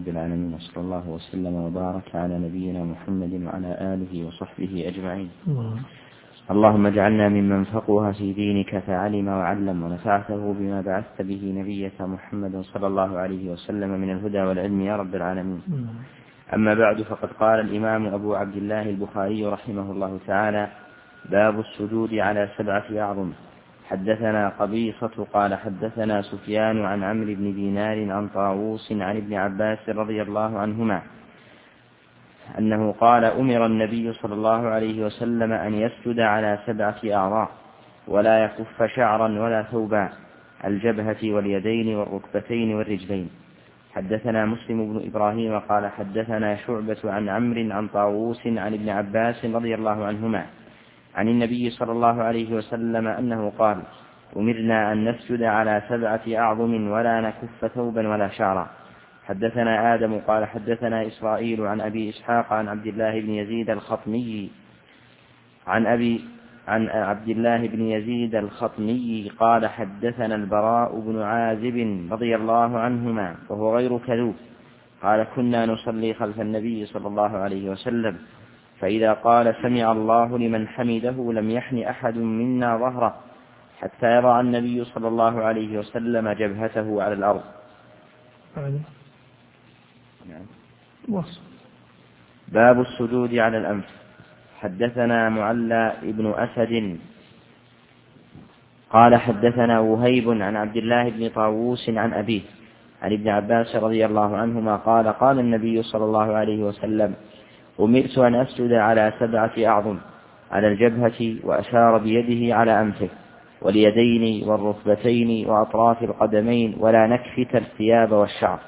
رب العالمين، وصلى الله وسلم وبارك على نبينا محمد وعلى آله وصحبه أجمعين. اللهم اجعلنا ممن فقه في دينك فعلم وعلم، ونفعته بما بعثت به نبيك محمد صلى الله عليه وسلم من الهدى والعلم يا رب العالمين. أما بعد، فقد قال الإمام أبو عبد الله البخاري رحمه الله تعالى: باب السجود على 7 أعظم. حدثنا قبيصة قال حدثنا سفيان عن عمرو بن دينار عن طاووس عن ابن عباس رضي الله عنهما أنه قال: أمر النبي صلى الله عليه وسلم أن يسجد على 7 أعضاء ولا يكف شعرا ولا ثوبا: الجبهة واليدين والركبتين والرجلين. حدثنا مسلم بن إبراهيم قال حدثنا شعبة عن عمرو عن طاووس عن ابن عباس رضي الله عنهما عن النبي صلى الله عليه وسلم أنه قال: أمرنا أن نسجد على 7 أعظم ولا نكف ثوبا ولا شعرا. حدثنا آدم قال حدثنا إسرائيل عن أبي إسحاق عن عبد الله بن يزيد الخطمي عن عبد الله بن يزيد الخطمي قال حدثنا البراء بن عازب رضي الله عنهما وهو غير كذوب قال: كنا نصلي خلف النبي صلى الله عليه وسلم، فإذا قال سمع الله لمن حمده لم يحن أحد منا ظهره حتى يضع النبي صلى الله عليه وسلم جبهته على الأرض. باب السجود على الأنف. حدثنا معلى ابن أسد قال حدثنا وهيب عن عبد الله بن طاووس عن أبيه عن ابن عباس رضي الله عنهما قال: قال النبي صلى الله عليه وسلم: أمرت أن أسجد على 7 أعظم: على الجبهة، وأشار بيده على أنفه، واليدين والركبتين وأطراف القدمين، ولا نكفت الثياب والشعر.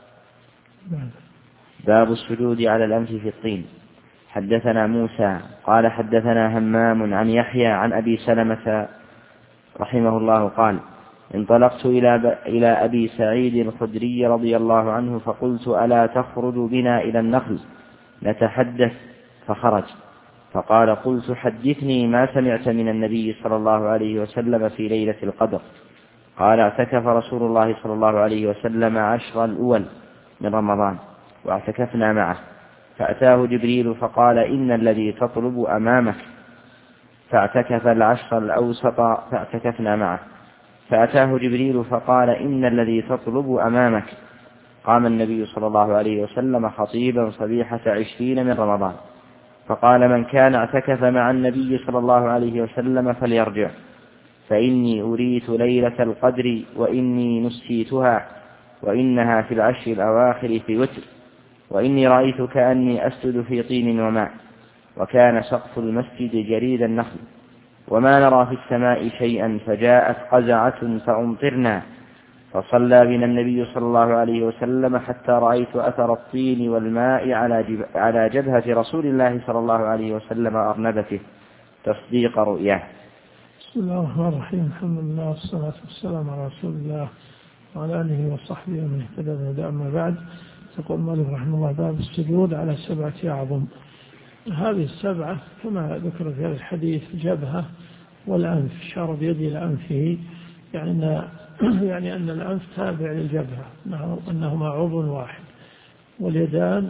باب السجود على الأنف في الطين. حدثنا موسى قال حدثنا همام عن يحيى عن أبي سلمة رحمه الله قال: انطلقت إلى أبي سعيد الخدري رضي الله عنه فقلت: ألا تخرج بنا إلى النخل نتحدث؟ فخرج فقال: قلت: حدثني ما سمعت من النبي صلى الله عليه وسلم في ليلة القدر. قال: اعتكف رسول الله صلى الله عليه وسلم 10 الأول من رمضان واعتكفنا معه، فأتاه جبريل فقال: إن الذي تطلب أمامك، فاعتكف 10 الأوسط فاعتكفنا معه، فأتاه جبريل فقال: إن الذي تطلب أمامك. قام النبي صلى الله عليه وسلم خطيبا صبيحة 20 من رمضان، فقال: من كان اعتكف مع النبي صلى الله عليه وسلم فليرجع، فإني أريت ليلة القدر وإني نسيتها، وإنها في 10 الأواخر في وتر، وإني رأيت كأني أسجد في طين وماء، وكان سقف المسجد جريد النخل، وما نرى في السماء شيئا، فجاءت قزعة فأمطرنا، فصلى بنا النبي صلى الله عليه وسلم حتى رأيت أثر الطين والماء على جبهة رسول الله صلى الله عليه وسلم أرنبته تصديق رؤياه. بسم الله الرحمن الرحيم. الحمد لله والصلاة والسلام على رسول الله وعلى آله وصحبه ومن اهتدى بهداه. أما بعد، يقول المؤلف رحمه الله: باب السجود على 7 أعظم. هذه 7 كما ذكر في هذا الحديث: جبهة والأنف، شار بيده إلى أنفه، يعني أن الأنف تابع للجبهة، أنهما عضو واحد، واليدين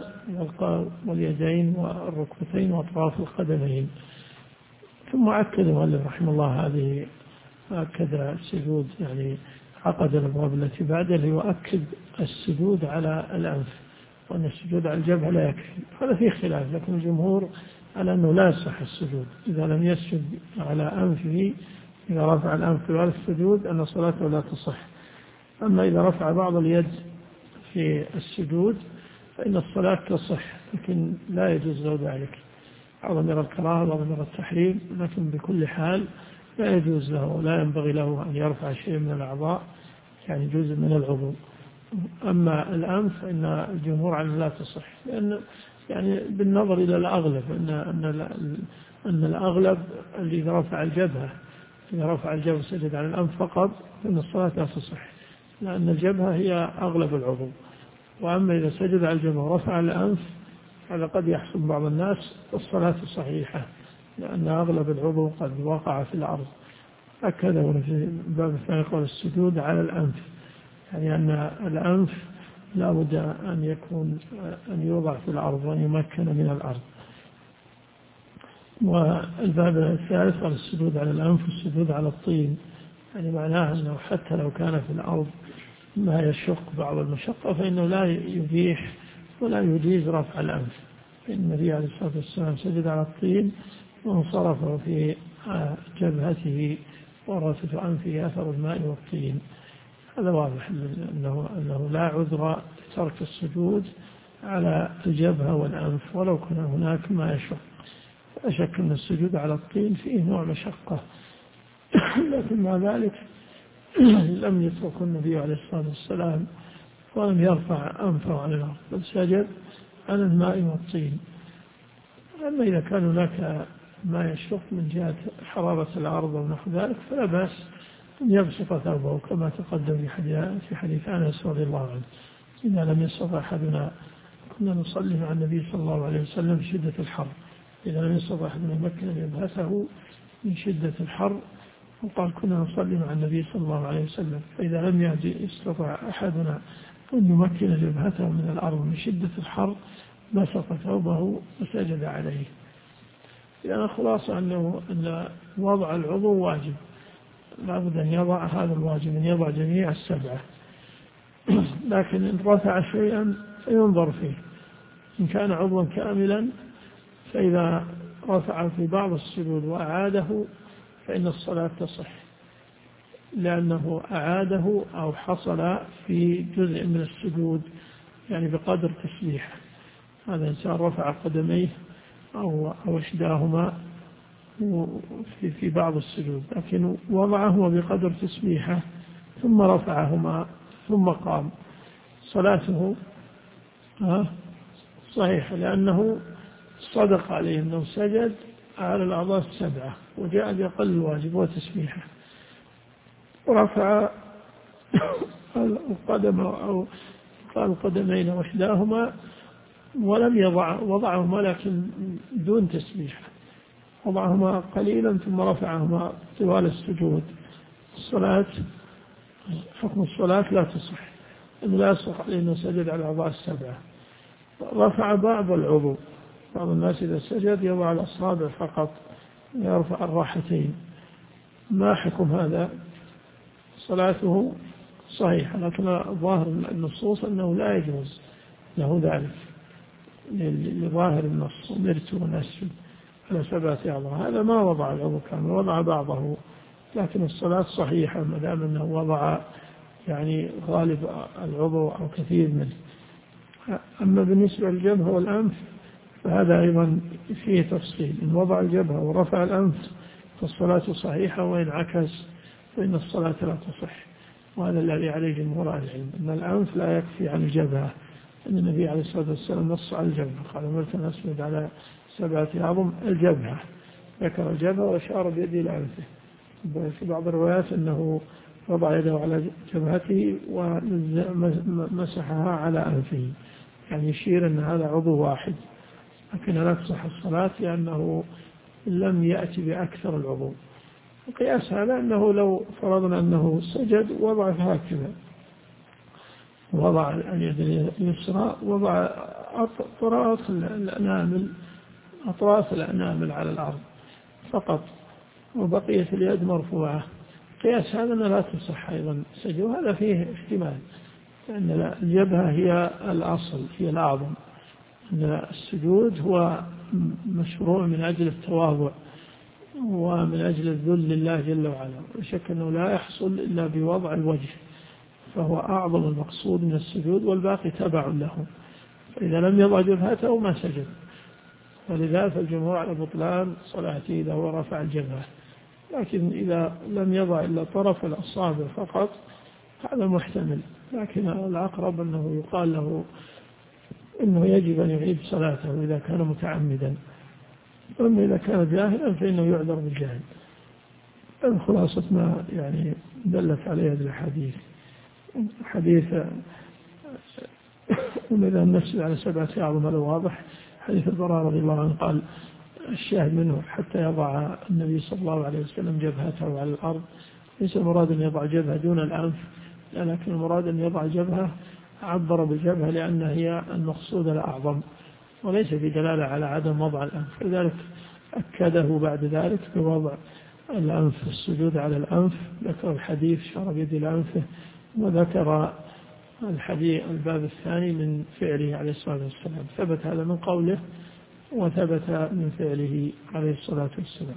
والركبتين وأطراف القدمين. ثم أكد المؤلف رحمه الله هذه، أكد السجود، يعني عقد الأبواب التي بعده ليؤكد السجود على الأنف، وأن السجود على الجبهة لا يكفي. هذا فيه خلاف، لكن الجمهور على أنه لا يصح السجود إذا لم يسجد على أنفه. إذا رفع الأنف على السجود أن صلاته لا تصح. أما إذا رفع بعض اليد في السجود فإن الصلاة تصح، لكن لا يجوز له ذلك. بعض من الكراهة وبعض من التحريم، لكن بكل حال لا يجوز له ولا ينبغي له أن يرفع شيء من الأعضاء، يعني جزء من العضو. أما الأنف فإن الجمهور عنه لا تصح، لأن يعني بالنظر إلى الأغلب أن الأغلب اللي إذا رفع الجبهة سجد على الأنف فقط، فإن الصلاة لا تصح، لأن الجبهة هي أغلب العضو. وأما إذا سجد على الجبهة ورفع الأنف، هذا قد يحصل بعض الناس، الصلاة صحيحة، لأن أغلب العضو قد وقع في الأرض. هكذا في الباب الثاني قول السجود على الأنف، يعني أن الأنف لا بد أن يوضع في الأرض وأن يمكن من الأرض. والباب الثالث على السجود على الأنف والسجود على الطين، يعني معناه أنه حتى لو كان في الأرض ما يشق بعض المشقة فإنه لا يبيح ولا يجيز رفع الأنف. فإن النبي عليه الصلاة والسلام سجد على الطين وانصرف في جبهته ورثة أنفه أثر الماء والطين. هذا واضح أنه لا عذر لترك السجود على الجبهة والأنف ولو كان هناك ما يشق. لا شك أن السجود على الطين فيه نوع مشقة، لكن مع ذلك لم يترك النبي عليه الصلاة والسلام ولم يرفع أنفه عن الأرض، بل سجد على الماء والطين. أما إذا كان هناك ما يشق من جهة حرارة الأرض ونحو ذلك فلا بأس أن يبسط ثوبه كما تقدم في حديث أنس رضي الله عنه: إذا لم يستطع أحدنا، كنا نصلي مع النبي صلى الله عليه وسلم في شدة الحر، إذا لم يستطع أحدنا يمكن أن يبهته من شدة الحر، وقال كنا نصلي مع النبي صلى الله عليه وسلم، فإذا لم يستطع أحدنا أن يمكن جبهته من الأرض من شدة الحر بسط ثوبه وسجد عليه. لأن خلاصة أن وضع العضو واجب، لا بد أن يضع هذا الواجب، أن يضع جميع السبعة. لكن إن رفع شيئا فينظر فيه، إن كان عضوا كاملا فإذا رفع في بعض السجود وأعاده فإن الصلاة تصح، لأنه أعاده أو حصل في جزء من السجود، يعني بقدر تسبيحه. هذا إنسان رفع قدميه أو إحداهما في بعض السجود، لكن وضعهما بقدر تسبيحه ثم رفعهما ثم قام، صلاته صحيحة، لأنه صدق عليه أنه سجد على الأعضاء السبعة وجاء بأقل الواجب وتسبيحه، ورفع القدم أو القدمين وإحداهما ولم وضعهما لكن دون تسبيح، وضعهما قليلا ثم رفعهما طوال السجود. الصلاة حكم الصلاة لا تصح، إنه لا يصح عليه أنه سجد على الأعضاء السبعة. رفع بعض العضو، بعض الناس إذا سجد يضع الأصابع فقط، يرفع الراحتين، ما حكم هذا؟ صلاته صحيحة، لكن ظاهر النصوص أنه لا يجوز له ذلك لظاهر النص: أمرت أن أسجد على 7 أعضاء. هذا ما وضع العضو كامل، وضع بعضه، لكن الصلاة صحيحة ما دام أنه وضع يعني غالب العضو أو كثير منه. أما بالنسبة للجبهة والأنف فهذا أيضا فيه تفصيل: إن وضع الجبهة ورفع الأنف فالصلاة صحيحة، وإن عكس فإن الصلاة لا تصح. وهذا الذي عليه جمهور أهل العلم، أن الأنف لا يكفي عن الجبهة، أن النبي عليه الصلاة والسلام نص على الجبهة، قال: أمرت أن أسجد على 7 أعظم الجبهة، ذكر الجبهة وأشار بيده إلى أنفه. في بعض الروايات أنه وضع يده على جبهته ومسحها على أنفه، يعني يشير أن هذا عضو واحد، لكن لا تصح الصلاة لأنه لم يأتي بأكثر العضو. القياس هذا أنه لو فرضنا أنه سجد وضع هكذا، وضع اليد اليسرى، وضع أطراف الأنامل على الأرض فقط، وبقية اليد مرفوعة. قياس هذا لا تصح أيضا سجد، وهذا فيه احتمال، لأن الجبهة هي الأصل، هي الأعظم، أن السجود هو مشروع من أجل التواضع ومن أجل الذل لله جل وعلا، وشك أنه لا يحصل إلا بوضع الوجه، فهو أعظم المقصود من السجود، والباقي تبع له. فإذا لم يضع جبهته ما سجد، ولذلك الجمهور على بطلان صلاته إذا هو رفع الجبهة. لكن إذا لم يضع إلا طرف الأصابع فقط هذا محتمل، لكن الأقرب أنه يقال له إنه يجب أن يعيد صلاته إذا كان متعمدا، أما إذا كان جاهلا فإنه يعذر بالجهل. خلاصة ما يعني دلت عليه هذه الحديث، حديث إذا النفس على 7 أعظم هذا واضح. حديث البراء رضي الله عنه قال: الشاهد منه حتى يضع النبي صلى الله عليه وسلم جبهته على الأرض، ليس المراد أن يضع جبهة دون الأنف، لكن المراد أن يضع جبهة عبر بالجبهة لأنها هي المقصود الأعظم، وليس في دلالة على عدم وضع الأنف، لذلك أكده بعد ذلك بوضع الأنف، السجود على الأنف. ذكر الحديث شار بيد لأنفه، وذكر الحديث الباب الثاني من فعله عليه الصلاة والسلام. ثبت هذا من قوله وثبت من فعله عليه الصلاة والسلام.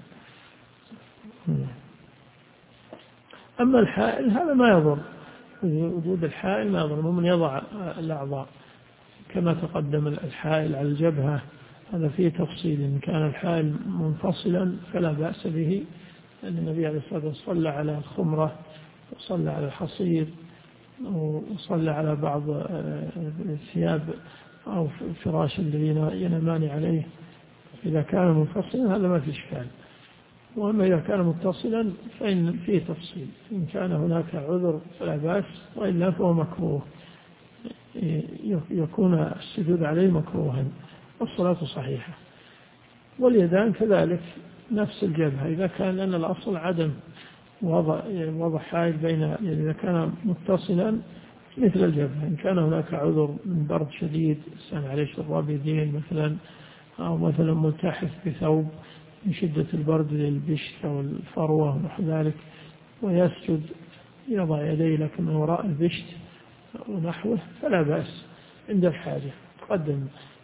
أما الحائل هذا ما يضر، وجود الحائل ما يضر، من يضع الأعضاء كما تقدم. الحائل على الجبهة هذا فيه تفصيل، إن كان الحائل منفصلا فلا بأس به، لأن النبي عليه الصلاة والسلام صلى على الخمرة وصلى على الحصير وصلى على بعض الثياب أو الفراش الذين ينامان عليه. إذا كان منفصلا هذا ما في إشكال، وأما إذا كان متصلا فإن فيه تفصيل، إن كان هناك عذر فلا بأس، وإلا فهو مكروه، يكون السجود عليه مكروها والصلاة صحيحة. واليدان كذلك نفس الجبهة، إذا كان، لأن الأصل عدم وضع حائل بين، إذا كان متصلا مثل الجبهة. إن كان هناك عذر من برد شديد الإنسان عليه شراب يدين مثلا، أو مثلا ملتحف بثوب من شدة البرد للبشت أو الفروة ونحو ذلك، ويسجد يضع يديه لكن من وراء البشت ونحوه فلا بأس عند الحاجة. تقدم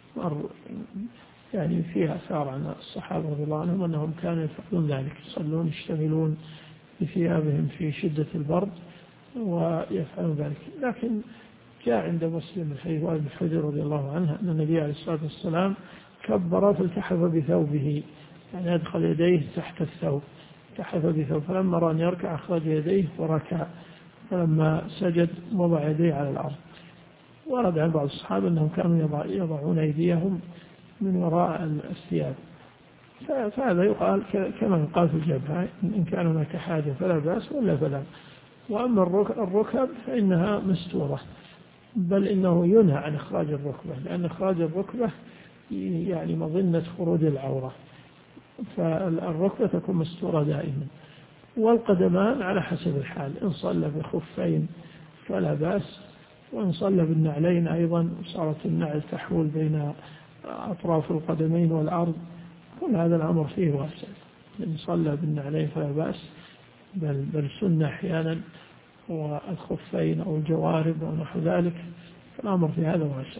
يعني فيها أثار عن الصحابة رضي الله عنهم أنهم كانوا يفعلون ذلك، يصلون يشتغلون بثيابهم في شدة البرد ويفعلون ذلك. لكن جاء عند مسلم من حديث وائل بن حجر رضي الله عنه أن النبي عليه الصلاة والسلام كبر فالتحف بثوبه، يعني أدخل يديه تحت الثوب، التحف بثوب، فلما رأى أن يركع أخرج يديه وركع، فلما سجد وضع يديه على الأرض. ورد عن بعض الصحابة أنهم كانوا يضعون أيديهم من وراء الثياب، فهذا يقال كما يقال في الجبهة، إن كان هناك حاجة فلا بأس ولا فلا. وأما الركب فإنها مستورة، بل إنه ينهى عن إخراج الركبة، لأن إخراج الركبة يعني مظنة خروج العورة، فالركبة تكون مستورة دائما. والقدمان على حسب الحال، إن صلى بخفين فلا بأس، وإن صلى بالنعلين أيضا صارت النعل تحول بين أطراف القدمين والأرض، كل هذا الأمر فيه واسع. إن صلى بالنعلين فلا بأس، بل سنة أحيانا، والخفين أو الجوارب أو نحو ذلك، فالأمر في هذا واسع.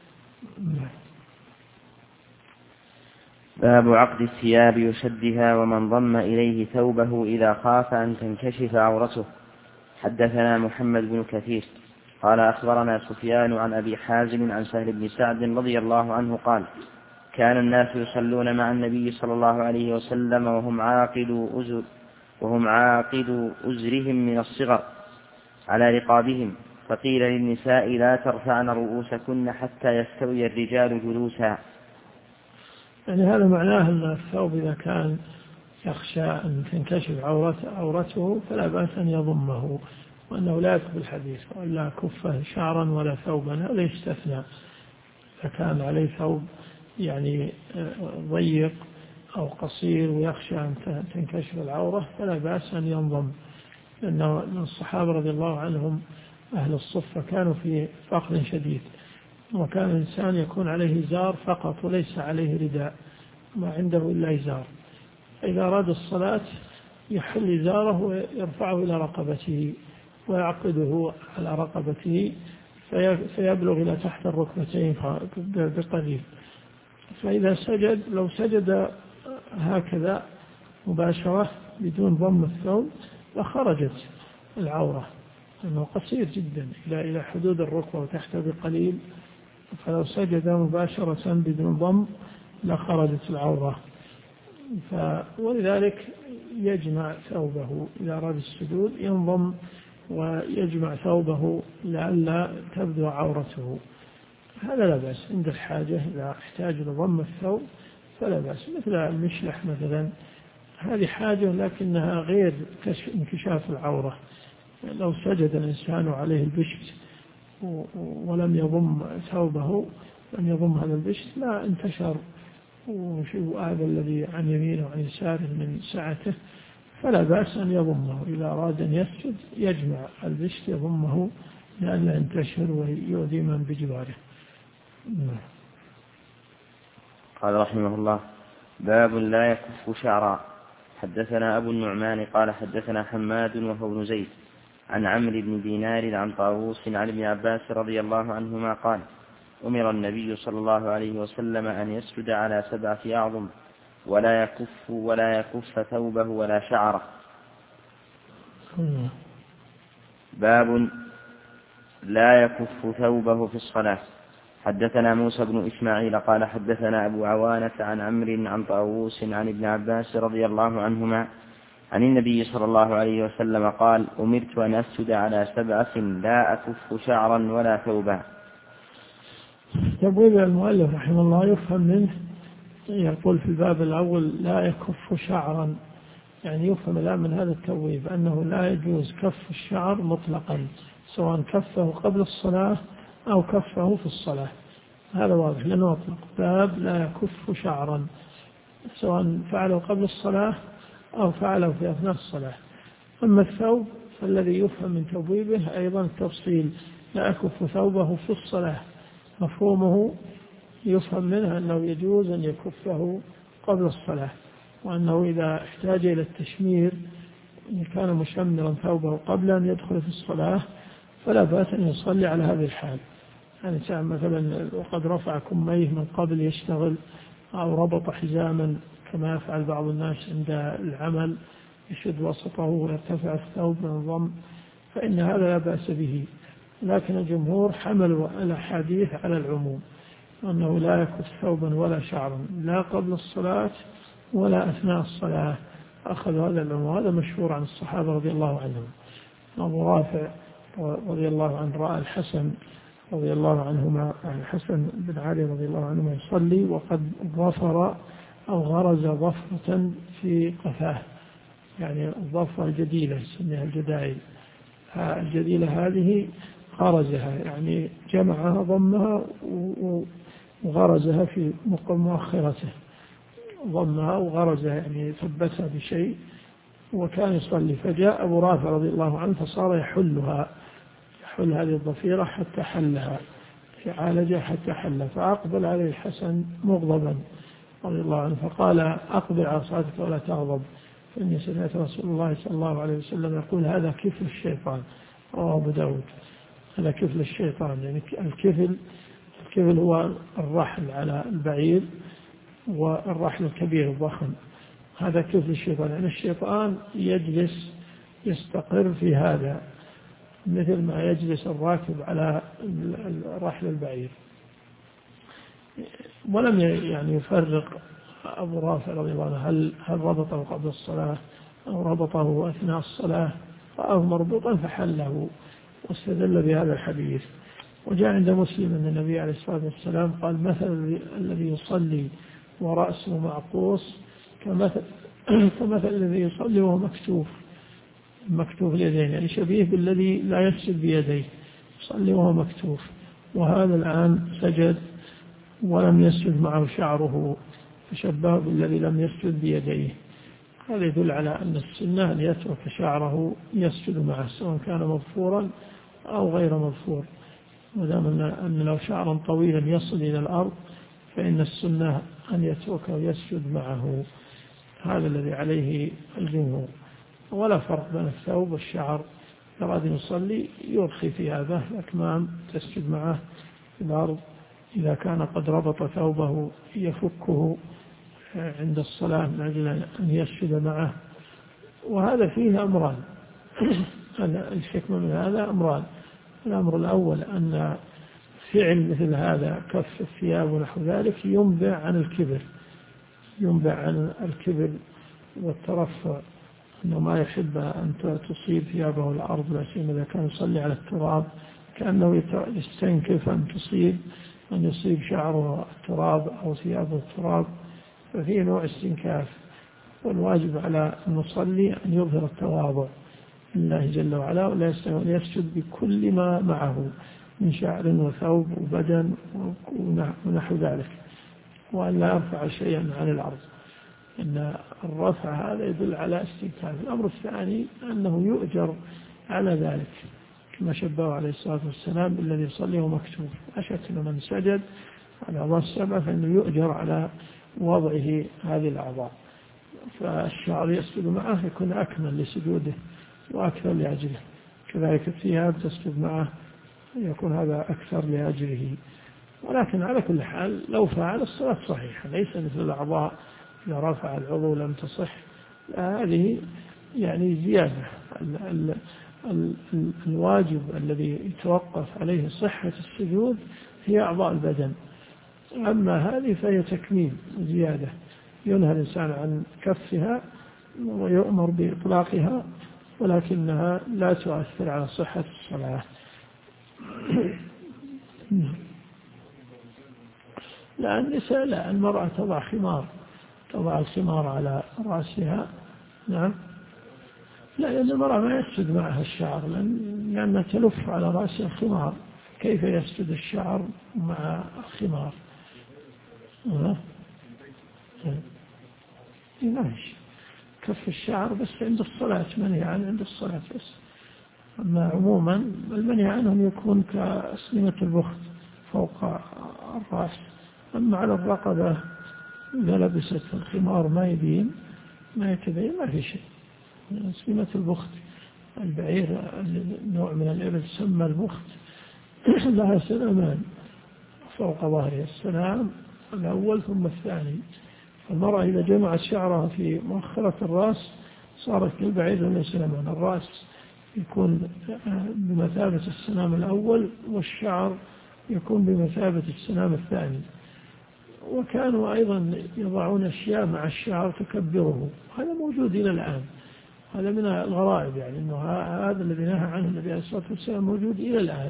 باب عقد الثياب وشدها ومن ضم إليه ثوبه إذا خاف أن تنكشف عورته. حدثنا محمد بن كثير قال أخبرنا سفيان عن أبي حازم عن سهل بن سعد رضي الله عنه قال: كان الناس يصلون مع النبي صلى الله عليه وسلم وهم عاقد أزرهم من الصغر على رقابهم، فقيل للنساء: لا ترفعن رؤوسكن حتى يستوي الرجال جلوسا. يعني هذا معناه أن الثوب إذا كان يخشى أن تنكشف عورته فلا بأس أن يضمه، وأنه لا يكفي الحديث ولا كفه شعرا ولا ثوبا، هذا يستثنى. إذا كان عليه ثوب يعني ضيق أو قصير ويخشى أن تنكشف العورة فلا بأس أن ينضم، لأن الصحابة رضي الله عنهم أهل الصفة كانوا في فقر شديد، وكان الإنسان يكون عليه إزار فقط وليس عليه رداء، ما عنده إلا إزار، فإذا أراد الصلاة يحل إزاره ويرفعه إلى رقبته ويعقده على رقبته فيبلغ إلى تحت الركبتين بقليل. فإذا سجد، لو سجد هكذا مباشرة بدون ضم الثوب لخرجت العورة، لأنه قصير جدا إلى حدود الركبة وتحت بقليل، فلو سجد مباشرة بدون ضم لخرجت العورة. ولذلك يجمع ثوبه إذا أراد السجود، ينضم ويجمع ثوبه لئلا تبدو عورته، هذا لا بأس عند الحاجة. إذا احتاج لضم الثوب فلا بأس، مثل المشلح مثلا، هذه حاجة لكنها غير انكشاف العورة. لو سجد الإنسان عليه البشت ولم يضم ثوبه، لم يضم هذا البشت، لا انتشر هذا الذي عن يمينه وعن يساره من سعته، فلا بأس أن يضمه. إذا أراد أن يسجد يجمع البشت يضمه لئلا ينتشر ويؤذي من بجواره. قال رحمه الله: باب لا يكف شعرا. حدثنا أبو النعمان قال حدثنا حماد وهو بن زيد عن عمرو بن دينار عن طاووس عن ابن عباس رضي الله عنهما قال: أمر النبي صلى الله عليه وسلم أن يسجد على 7 أعظم ولا يكف ثوبه ولا شعره. باب لا يكف ثوبه في الصلاة. حدثنا موسى بن إسماعيل قال حدثنا أبو عوانة عن عمرو عن طاووس عن ابن عباس رضي الله عنهما عن النبي صلى الله عليه وسلم قال: أمرت أن أسجد على 7 لا أكف شعرا ولا ثوبا. يقول المؤلف رحمه الله يفهم منه، يقول في الباب الأول لا يكف شعرا، يعني يفهم الآن من هذا التبويب أنه لا يجوز كف الشعر مطلقا، سواء كفه قبل الصلاة أو كفه في الصلاة. هذا واضح لأنه أطلق باب لا يكف شعرا، سواء فعله قبل الصلاة أو فعله في أثناء الصلاة. أما الثوب فالذي يفهم من تبويبه أيضا التفصيل: لا يكف ثوبه في الصلاة، مفهومه يفهم منها أنه يجوز أن يكفه قبل الصلاة، وأنه إذا احتاج إلى التشمير إن كان مشمرا ثوبه قبل أن يدخل في الصلاة فلا بأس أن يصلي على هذه الحال. يعني ساعة مثلا وقد رفع كميه من قبل يشتغل، أو ربط حزاما كما يفعل بعض الناس عند العمل، يشد وسطه ويرتفع الثوب من الضم، فإن هذا لا بأس به. لكن الجمهور حملوا الأحاديث على العموم، أنه لا يكف ثوبا ولا شعرا لا قبل الصلاة ولا أثناء الصلاة. أخذ هذا العموم، هذا مشهور عن الصحابة رضي الله عنهم. أبو رافع رضي الله عنه رأى الحسن رضي الله عنهما، عن الحسن بن علي رضي الله عنهما يصلي وقد ظفر أو غرز ظفرة في قفاه، يعني الظفرة الجديلة سميها الجدائل، الجديلة هذه غرزها، يعني جمعها ضمها وغرزها في مؤخرته، ضمها وغرزها يعني ثبتها بشيء، وكان يصلي. فجاء أبو رافع رضي الله عنه فصار يحل هذه الضفيرة حتى حلها، عالجها حتى حلها، فأقبل عليه الحسن مغضبا رضي الله عنه فقال: أقبل على صلاتك ولا تغضب، فإني سمعت رسول الله صلى الله عليه وسلم يقول: هذا كفل الشيطان. رواه أبو داود. هذا كفل الشيطان، يعني الكفل هو الرحل على البعير، والرحل الكبير الضخم، هذا كفل الشيطان. يعني الشيطان يجلس يستقر في هذا مثل ما يجلس الراكب على رحل البعير. ولم يعني يفرق أبو رافع رضي الله عنه هل ربطه قبل الصلاة أو ربطه أثناء الصلاة، رآه مربوطا فحله واستدل بهذا الحديث. وجاء عند مسلم أن النبي عليه الصلاة والسلام قال: مثل الذي يصلي ورأسه معقوس كمثل الذي يصلي وهو مكتوف اليدين، يعني شبيه بالذي لا يسجد بيديه، يصلي وهو مكتوف. وهذا الآن سجد ولم يسجد معه شعره، فشبه بالذي لم يسجد بيديه. هذا يدل على أن السنة أن يترك شعره يسجد معه، سواء كان مظفورا أو غير مظفور، ودام أن لو شعرا طويلا يصل إلى الأرض فإن السنة أن يتركه يسجد معه. هذا الذي عليه الجمهور، ولا فرق بين الثوب والشعر. أراد يصلي يرخي ثيابه الأكمام تسجد معه في الأرض، إذا كان قد ربط ثوبه يفكه عند الصلاة من أجل أن يسجد معه. وهذا فيه أمران الحكمة من هذا أمران: الأمر الأول أن فعل مثل هذا كف الثياب ونحو ذلك ينبع عن الكبر والترفع، أنه ما يحب أن تصيب ثيابه الأرض، لا سيما إذا كان يصلي على التراب، كأنه يستنكف أن يصيب شعره التراب أو ثيابه التراب، ففيه نوع استنكاف. والواجب على المصلي أن يظهر التواضع لله جل وعلا، ولا يسجد بكل ما معه من شعر وثوب وبدن ونحو ذلك، وأن لا يرفع شيئا عن الأرض، إن الرفع هذا يدل على استنكاف. الأمر الثاني أنه يؤجر على ذلك، كما شبهه عليه الصلاة والسلام الذي يصلي ومكتوب. أشهد أن من سجد على أعضاء السبعة فإنه يؤجر على وضعه هذه الأعضاء، فالشعر يسجد معه يكون أكمل لسجوده وأكثر لأجله. كذلك الثياب تسجد معه يكون هذا أكثر لأجله. ولكن على كل حال لو فعل الصلاة صحيحة، ليس مثل الأعضاء إذا رفع العضو لم تصح، هذه يعني زيادة. الواجب الذي يتوقف عليه صحة السجود هي أعضاء البدن، أما هذه فهي تكميل زيادة، ينهى الإنسان عن كفها ويؤمر بإطلاقها، ولكنها لا تؤثر على صحة الصلاة. لا النساء لا، المرأة تضع الخمار على رأسها. نعم. لا، لأن المرأة ما يسجد معها الشعر، لأنها تلف على رأس الخمار، كيف يسجد الشعر مع الخمار؟ ماشي، كف الشعر بس عند الصلاة، منهي عنه عند الصلاة بس. أما عموما المنهي عنهم يكون كأسلمة البخت فوق الرأس. أما على الرقبة إذا لبست الخمار ما يبين ما يتبين ما في شيء. أسلمة البخت البعير نوع من الإبل سمى البخت لها سلمان فوق ظهرها، السلام الأول ثم الثاني. المرأة إذا جمعت شعرها في مؤخرة الرأس صارت كالبعير من سلمان. الرأس يكون بمثابة السنام الأول والشعر يكون بمثابة السنام الثاني. وكانوا أيضا يضعون أشياء مع الشعر تكبره، هذا موجود إلى الآن. هذا من الغرائب، يعني أنه هذا الذي نهى عنه النبي عليه الصلاة والسلام موجود إلى الآن.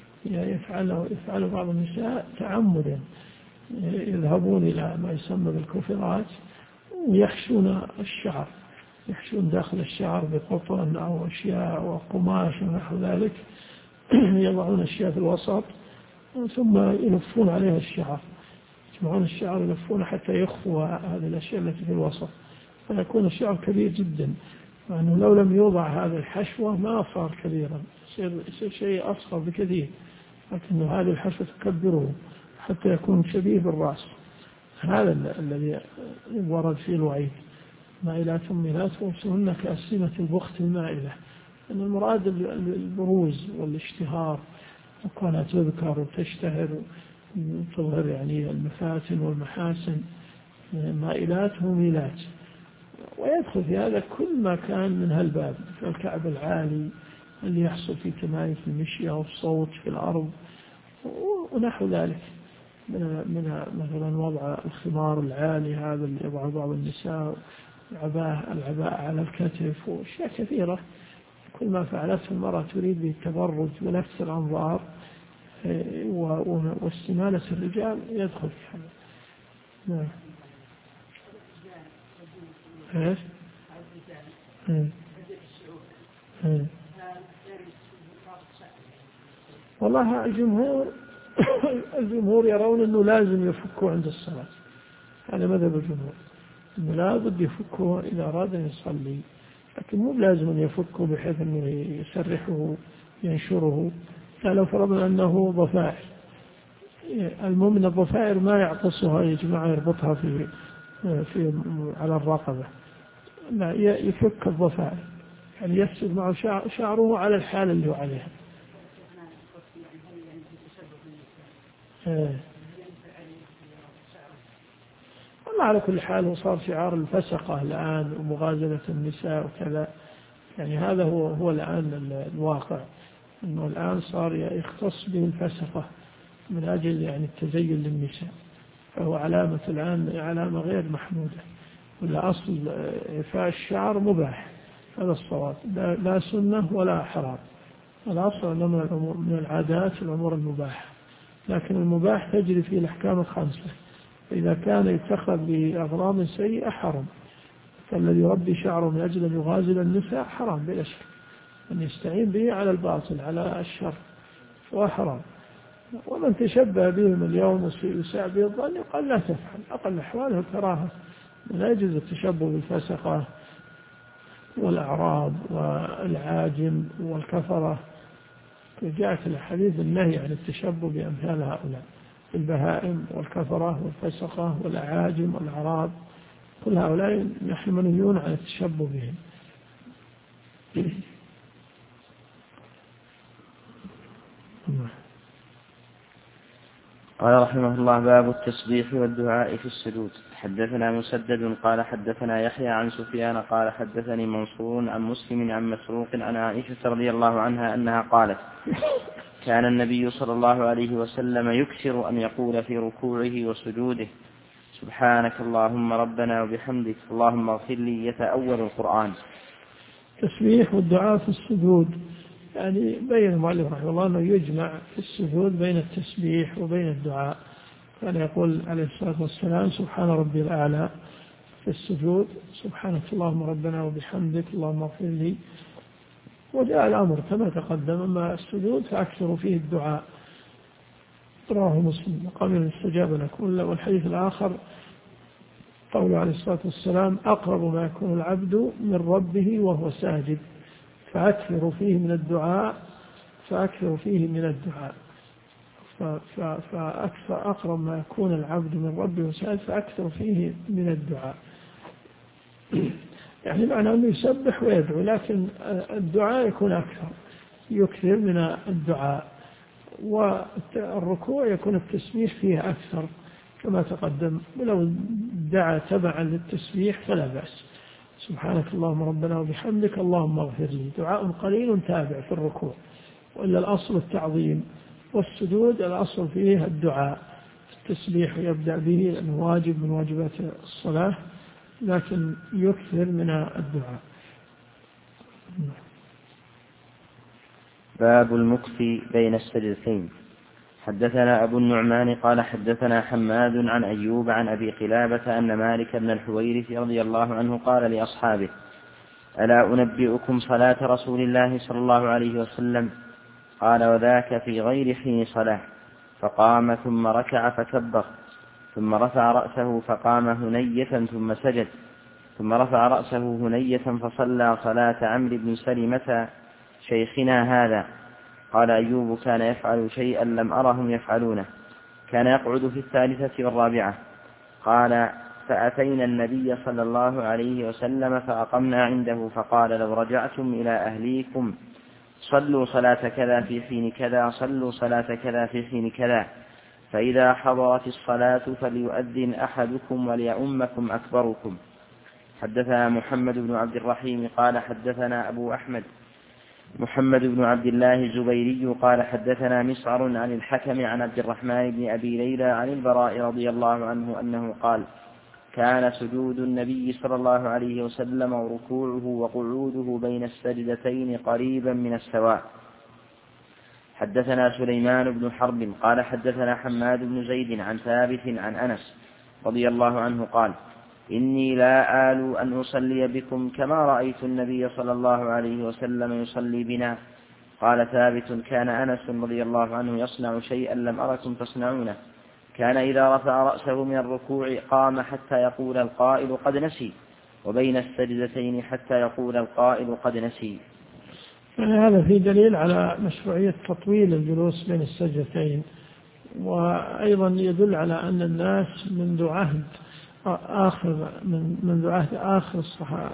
يفعل بعض النساء تعمدا، يذهبون إلى ما يسمى بالكوفرات ويحشون الشعر، يحشون داخل الشعر بقطن أو أشياء أو قماش ونحو ذلك، يضعون أشياء في الوسط ثم يلفون عليها الشعر، يجمعون الشعر يلفون حتى يخفوا هذه الأشياء التي في الوسط، فيكون الشعر كبير جدا. لأنه لو لم يوضع هذه الحشوة ما صار كبيرا، يصير شيء أصغر بكثير، لكن هذه الحشوة تكبره حتى يكون شبيه بالرأس. هذا الذي ورد فيه الوعيد. مائلات ميلات وصلن كأسلمة البخت المائلة، أن المراد البروز والاشتهار، وكونها تذكر وتشتهر وتظهر يعني المفاتن والمحاسن. مائلات وميلات، ويدخل في هذا كل ما كان من هالباب، الكعب العالي اللي يحصل في تمايز المشي أو الصوت في الأرض ونحو ذلك، من مثلا وضع الخمار العالي هذا اللي يضع بعض النساء، العباء على الكتف وأشياء كثيرة. كل ما فعلته المرأة تريد بالتبرج ونفس الأنظار واستمالة الرجال يدخل في هذا. نعم. ايش؟ والله الجمهور يرون أنه لازم يفكوا عند الصلاة، هذا مذهب الجمهور، أنه لابد يفكوا إذا أراد أن يصلي، لكن مو لازم أن يفكوا بحيث أنه يسرحه ينشره. لو فرضنا أنه ضفائر، المؤمن الضفائر ما يعتصها يجمع يربطها في على الرقبة، لا يفك الضفائر، يعني يفسد معه شعره على الحال اللي هو عليها. والله على كل حال وصار شعار الفسقة الآن ومغازلة النساء وكذا، يعني هذا هو الآن الواقع، أنه الآن صار يختص به الفسقة من أجل يعني التزين للنساء، فهو علامة الآن علامة غير محمودة. ولا أصل إعفاء الشعر مباح، هذا الصواب، لا سنة ولا حرام. الأصل أنه من العادات الأمور المباحة، لكن المباح تجري فيه الأحكام الخمسة. إذا كان يتخذ بأغراض سيئة حرام، فالذي يربي شعره من أجل أن يغازل النساء حرام بلا شك، أن يستعين به على الباطل على الشر وحرام. ومن تشبه بهم اليوم ويساء به الظن يقال لا تفعل، أقل أحواله الكراهة، لا يجوز التشبه بالفسقة والأعراب والعاجم والكفرة جاءت الحديث النهي عن التشبه بأمثال هؤلاء البهائم والكفرة والفسقة والأعاجم والأعراب، كل هؤلاء نحن منهيون عن التشبه بهم. قال رحمه الله: باب التسبيح والدعاء في السجود. حدثنا مسدد قال حدثنا يحيى عن سفيان قال حدثني منصور عن مسلم عن مسروق عن عائشة رضي الله عنها أنها قالت: كان النبي صلى الله عليه وسلم يكثر أن يقول في ركوعه وسجوده: سبحانك اللهم ربنا وبحمدك اللهم اغفر لي، يتأول القرآن. التسبيح والدعاء في السجود، يعني بين المؤلف رحمه الله أنه يجمع في السجود بين التسبيح وبين الدعاء. كان يقول عليه الصلاة والسلام: سبحان ربي الأعلى في السجود، سبحانك اللهم ربنا وبحمدك اللهم اغفر لي. وجاء الأمر كما تقدم، أما السجود فأكثر فيه الدعاء، رواه مسلم وقال استجاب لكم. والحديث الآخر قوله عليه الصلاة والسلام: أقرب ما يكون العبد من ربه وهو ساجد فأكثر فيه من الدعاء فأكثر أقرب ما يكون العبد من ربه وساجد فأكثر فيه من الدعاء. يعني معنى أنه يسبح ويدعو، لكن الدعاء يكون أكثر، يكثر من الدعاء. والركوع يكون التسبيح فيه أكثر كما تقدم، ولو دعا تبعا للتسبيح فلا بأس. سبحانك اللهم ربنا وبحمدك اللهم اغفر لي، دعاء قليل تابع في الركوع، وإلا الأصل التعظيم. والسجود الأصل فيه الدعاء، التسبيح يبدأ به لأنه واجب من واجبات الصلاة، لكن يكثر من الدعاء. باب المكث بين السجدتين. حدثنا أبو النعمان قال حدثنا حماد عن أيوب عن أبي قلابة أن مالك بن الحويرث رضي الله عنه قال لأصحابه: ألا أنبئكم صلاة رسول الله صلى الله عليه وسلم؟ قال: وذاك في غير حين صلاة. فقام ثم ركع فكبر، ثم رفع رأسه فقام هنية ثم سجد، ثم رفع رأسه هنية فصلى صلاة عمرو بن سلمة شيخنا هذا. قال أيوب: كان يفعل شيئا لم أرهم يفعلونه، كان يقعد في الثالثة والرابعة. قال: فأتينا النبي صلى الله عليه وسلم فأقمنا عنده، فقال: لو رجعتم إلى أهليكم صلوا صلاة كذا في حين كذا، صلوا صلاة كذا في حين كذا، فإذا حضرت الصلاة فليؤذن أحدكم وليؤمكم أكبركم. حدثنا محمد بن عبد الرحيم قال حدثنا أبو أحمد محمد بن عبد الله الزبيري قال حدثنا مسعر عن الحكم عن عبد الرحمن بن أبي ليلى عن البراء رضي الله عنه أنه قال: كان سجود النبي صلى الله عليه وسلم وركوعه وقعوده بين السجدتين قريبا من السواء. حدثنا سليمان بن حرب قال حدثنا حماد بن زيد عن ثابت عن أنس رضي الله عنه قال: إني لا آل أن أصلي بكم كما رأيت النبي صلى الله عليه وسلم يصلي بنا. قال ثابت: كان أنس رضي الله عنه يصنع شيئا لم أركم تصنعونه، كان إذا رفع رأسه من الركوع قام حتى يقول القائل قد نسي، وبين السجدتين حتى يقول القائل قد نسي. هذا في دليل على مشروعية تطويل الجلوس بين السجدتين، وأيضا يدل على أن الناس منذ عهد آخر الصحابة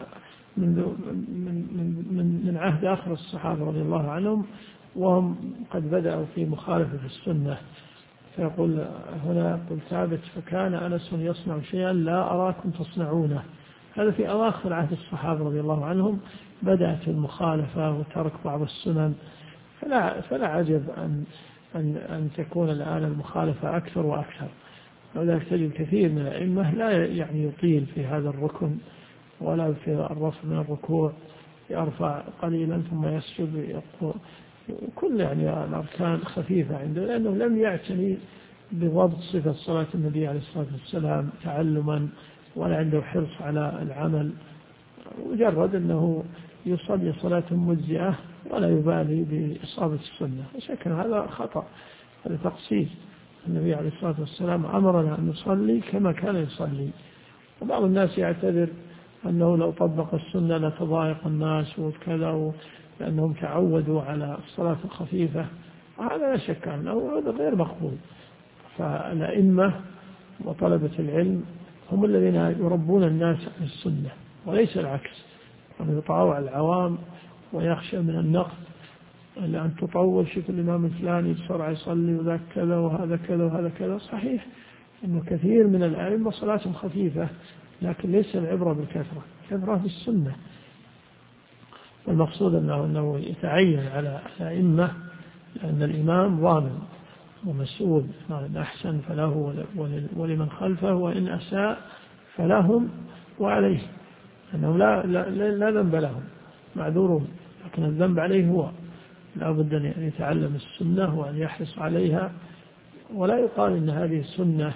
من عهد آخر الصحابة رضي الله عنهم وهم قد بدأوا في مخالفة السنة. فيقول هنا قل ثابت: فكان أنس يصنع شيئا لا أراكم تصنعونه. هذا في أواخر عهد الصحابة رضي الله عنهم بدأت المخالفة وترك بعض السنن، فلا عجب أن تكون الآن المخالفة أكثر وأكثر. ولذلك تجد كثير من الأئمة لا يعني يطيل في هذا الركن ولا في الرفع من الركوع، يرفع قليلا ثم يسجد، كل يعني الأركان خفيفة عنده، لأنه لم يعتني بضبط صفة صلاة النبي عليه الصلاة والسلام تعلما، ولا عنده حرص على العمل، مجرد أنه يصلي صلاة مجزئة ولا يبالي بإصابة السنة. وشكل هذا خطأ، هذا تقصير. النبي عليه الصلاة والسلام أمرنا أن نصلي كما كان يصلي. وبعض الناس يعتذر أنه لو طبق السنة لتضايق الناس وكذا لأنهم تعودوا على الصلاة الخفيفة، وهذا لا شك أنه هذا غير مقبول. فالأئمة وطلبة العلم هم الذين يربون الناس عن السنة وليس العكس، أن يطاوع العوام ويخشى من النقد لأن تطول. شوف الإمام الفلاني بسرعة يصلي وذاك كذا وهذا كذا وهذا كذا. صحيح أنه كثير من الأئمة صلاتهم خفيفة، لكن ليس العبرة بالكثرة، العبرة بالسنة. والمقصود أنه يتعين على الأئمة، لأن الإمام ضامن ومسؤول، إن أحسن فله ولمن خلفه، وإن أساء فلهم وعليه، أنه لا ذنب لهم، معذورون، لكن الذنب عليه هو. لا بد أن يتعلم السنة وأن يحرص عليها، ولا يقال إن هذه سنة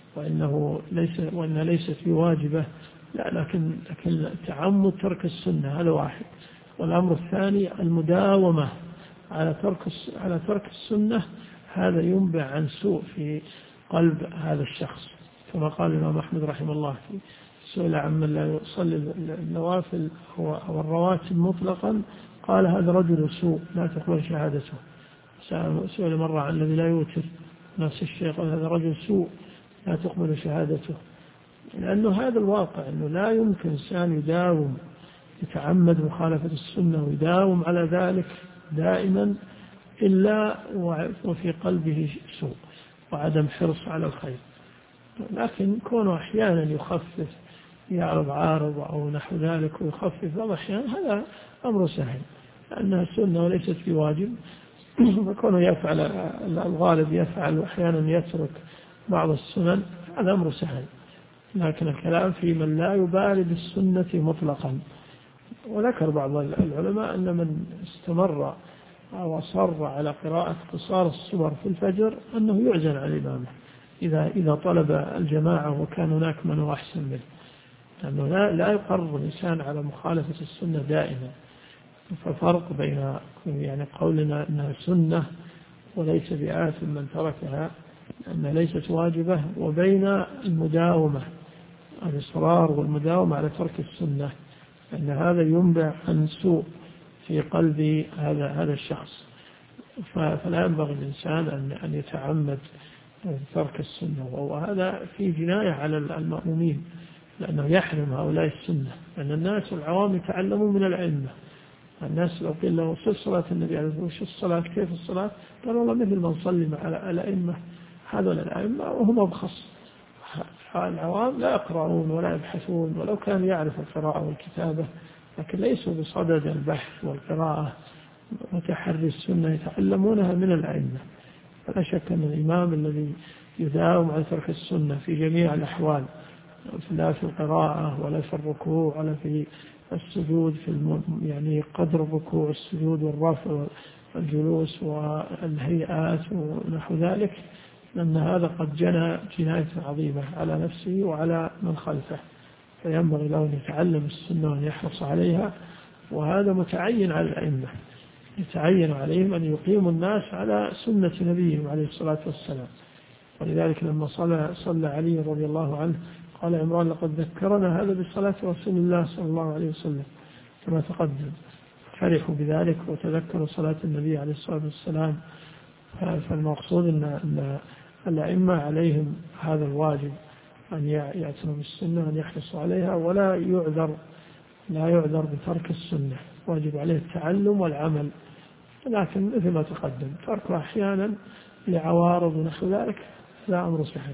وإنها ليست بواجبة، لا، لكن تعمد ترك السنة هذا واحد. والأمر الثاني المداومة على ترك السنة، هذا ينبع عن سوء في قلب هذا الشخص، كما قال الإمام أحمد رحمه الله في سئل عمن لا يصلي النوافل أو الرواتب مطلقا، قال هذا رجل سوء لا تقبل شهادته. سئل مرة عن الذي لا يوتر، نفس الشيء، قال هذا رجل سوء لا تقبل شهادته. لأنه هذا الواقع، أنه لا يمكن إنسان يداوم يتعمد مخالفة السنة ويداوم على ذلك دائما إلا وفي قلبه سوء وعدم حرص على الخير. لكن كونه أحيانا يخفف، يعرض عارض أو نحو ذلك ويخفف بعض الأحيان، هذا أمر سهل، لأنها سنة وليست بواجب. فكونه يفعل الغالب يفعل وأحيانا يترك بعض السنن، هذا أمر سهل. لكن الكلام في من لا يبالي بالسنة مطلقا. وذكر بعض العلماء أن من استمر أو أصر على قراءة قصار السور في الفجر أنه يعزل عن الإمامة إذا طلب الجماعة وكان هناك من هو أحسن منه، لأنه لا يقرر الإنسان على مخالفة السنة دائما. ففرق بين قولنا أنها سنة وليس بآثم من تركها أنها ليست واجبة، وبين المداومة، الإصرار والمداومة على ترك السنة، أن هذا ينبع عن سوء في قلب هذا الشخص. فلا ينبغي الإنسان أن يتعمد ترك السنة، وهذا في جناية على المأمومين، لأنه يحرم هؤلاء السنة. لأن الناس العوام يتعلمون من العلم. الناس لو قيل له شو صلاة النبي عليه الصلاة والسلام، شو الصلاة، كيف الصلاة، قال والله مثل ما نصلي مع الأئمة. هذول الأئمة وهم أبخص. العوام لا يقرؤون ولا يبحثون، ولو كان يعرف القراءة والكتابة، لكن ليسوا بصدد البحث والقراءة وتحري السنة، يتعلمونها من الأئمة. فلا شك أن الإمام الذي يداوم على ترك السنة في جميع الأحوال، لا في القراءة ولا في الركوع ولا في السجود، في قدر الركوع السجود والرفع والجلوس والهيئات ونحو ذلك، لأن هذا قد جنى جناية عظيمة على نفسه وعلى من خلفه. فينبغي له أن يتعلم السنة وأن يحرص عليها، وهذا متعين على الأئمة، يتعين عليهم أن يقيموا الناس على سنة نبيهم عليه الصلاة والسلام. ولذلك لما صلى علي رضي الله عنه قال عمران لقد ذكرنا هذا بصلاة رسول الله صلى الله عليه وسلم كما تقدم. فرحوا بذلك وتذكروا صلاة النبي عليه الصلاة والسلام. فالمقصود أن الأئمة عليهم هذا الواجب، أن يأتوا بالسنة وأن يحرصوا عليها، ولا يعذر بترك السنة، واجب عليه التعلم والعمل. لكن مثل ما تقدم تركه أحيانا لعوارض ونحو ذلك لا أمر سهل.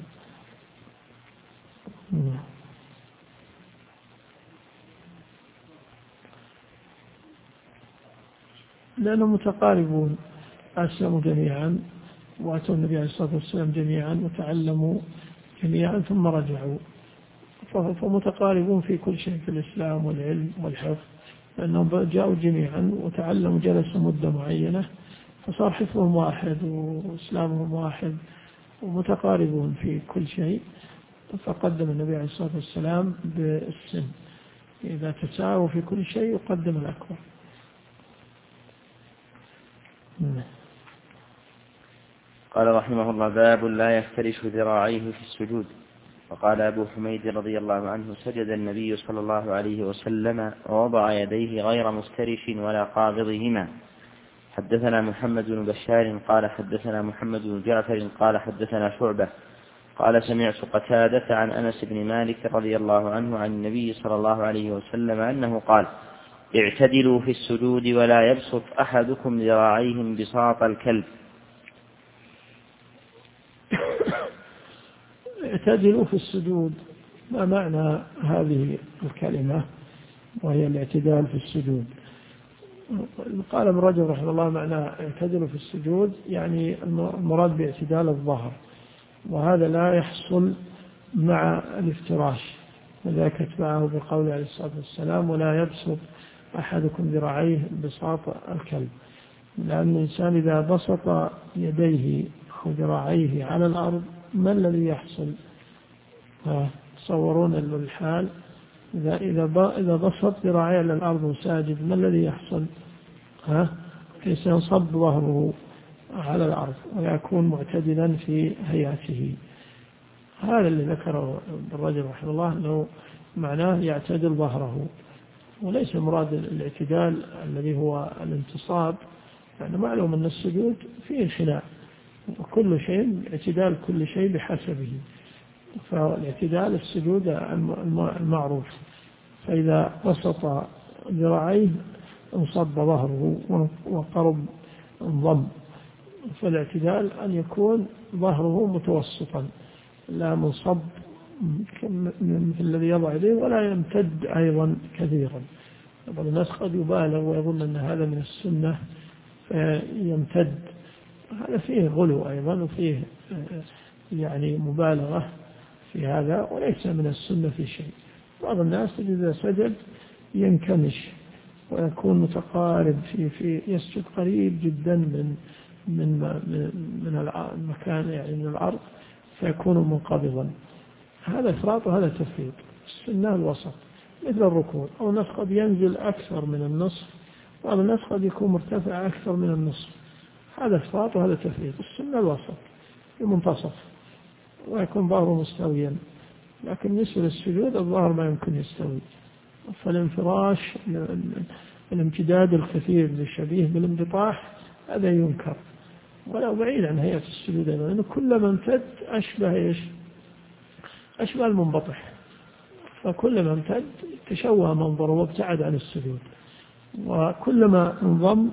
لأنهم متقاربون، أسلموا جميعا وأتوا النبي عليه الصلاة والسلام جميعا وتعلموا جميعا ثم رجعوا، فمتقاربون في كل شيء في الإسلام والعلم والحفظ، لأنهم جاءوا جميعا وتعلموا، جلسوا مدة معينة، فصار حفظهم واحد وإسلامهم واحد ومتقاربون في كل شيء. فقدم النبي عليه الصلاة والسلام بالسن، إذا تساووا في كل شيء يقدم الأكبر. قال رحمه الله: باب لا يفترش ذراعيه في السجود. وقال أبو حميد رضي الله عنه سجد النبي صلى الله عليه وسلم ووضع يديه غير مفترش ولا قابضهما. حدثنا محمد بن بشار قال حدثنا محمد بن جعفر قال حدثنا شعبة قال سمعت قتادة عن أنس بن مالك رضي الله عنه عن النبي صلى الله عليه وسلم أنه قال اعتدلوا في السجود ولا يبسط أحدكم ذراعيه بساط الكلب. اعتدلوا في السجود، ما معنى هذه الكلمة وهي الاعتدال في السجود؟ قال ابن رجب رحمه الله معنى اعتدلوا في السجود يعني المراد باعتدال الظهر، وهذا لا يحصل مع الافتراش، وذلك اتبعه بقول عليه الصلاة والسلام ولا يبسط أحدكم ذراعيه بساط الكلب، لأن الإنسان إذا بسط يديه أو ذراعيه على الأرض ما الذي يحصل؟ تصورون الحال إذا بسط ذراعيه على الأرض وساجد ما الذي يحصل؟ سينصب ظهره على الأرض ويكون معتدلا في هيئته. هذا اللي ذكره الرجل رحمه الله أنه معناه يعتدل ظهره، وليس مراد الاعتدال الذي هو الانتصاب، يعني معلوم أن السجود فيه خلاف، وكل شيء اعتدال كل شيء بحسبه، فالاعتدال السجود المعروف، فإذا بسط ذراعيه انصب ظهره وقرب انضم، فالاعتدال أن يكون ظهره متوسطا لا منصب مثل الذي يضع يديه ولا يمتد أيضا كثيرا. بعض الناس قد يبالغ ويظن أن هذا من السنة فيمتد، هذا فيه غلو أيضا وفيه يعني مبالغة في هذا، وليس من السنة في شيء. بعض الناس إذا سجد ينكمش ويكون متقارب في يسجد قريب جدا من المكان يعني من الأرض فيكون منقبضا، هذا إفراط وهذا تفريط. السنة الوسط مثل الركوع، أو الناس قد ينزل أكثر من النصف، بعض الناس قد يكون مرتفع أكثر من النصف، هذا إفراط وهذا تفريط. السنة الوسط في منتصف ويكون ظهره مستويا، لكن بالنسبة للسجود الظهر ما يمكن يستوي، فالانفراش الامتداد الكثير للشبيه بالانبطاح هذا ينكر، ولو بعيد عن هيئة السجود، لأنه كلما امتد أشبه المنبطح، فكلما امتد تشوه منظره وابتعد عن السجود، وكلما انضم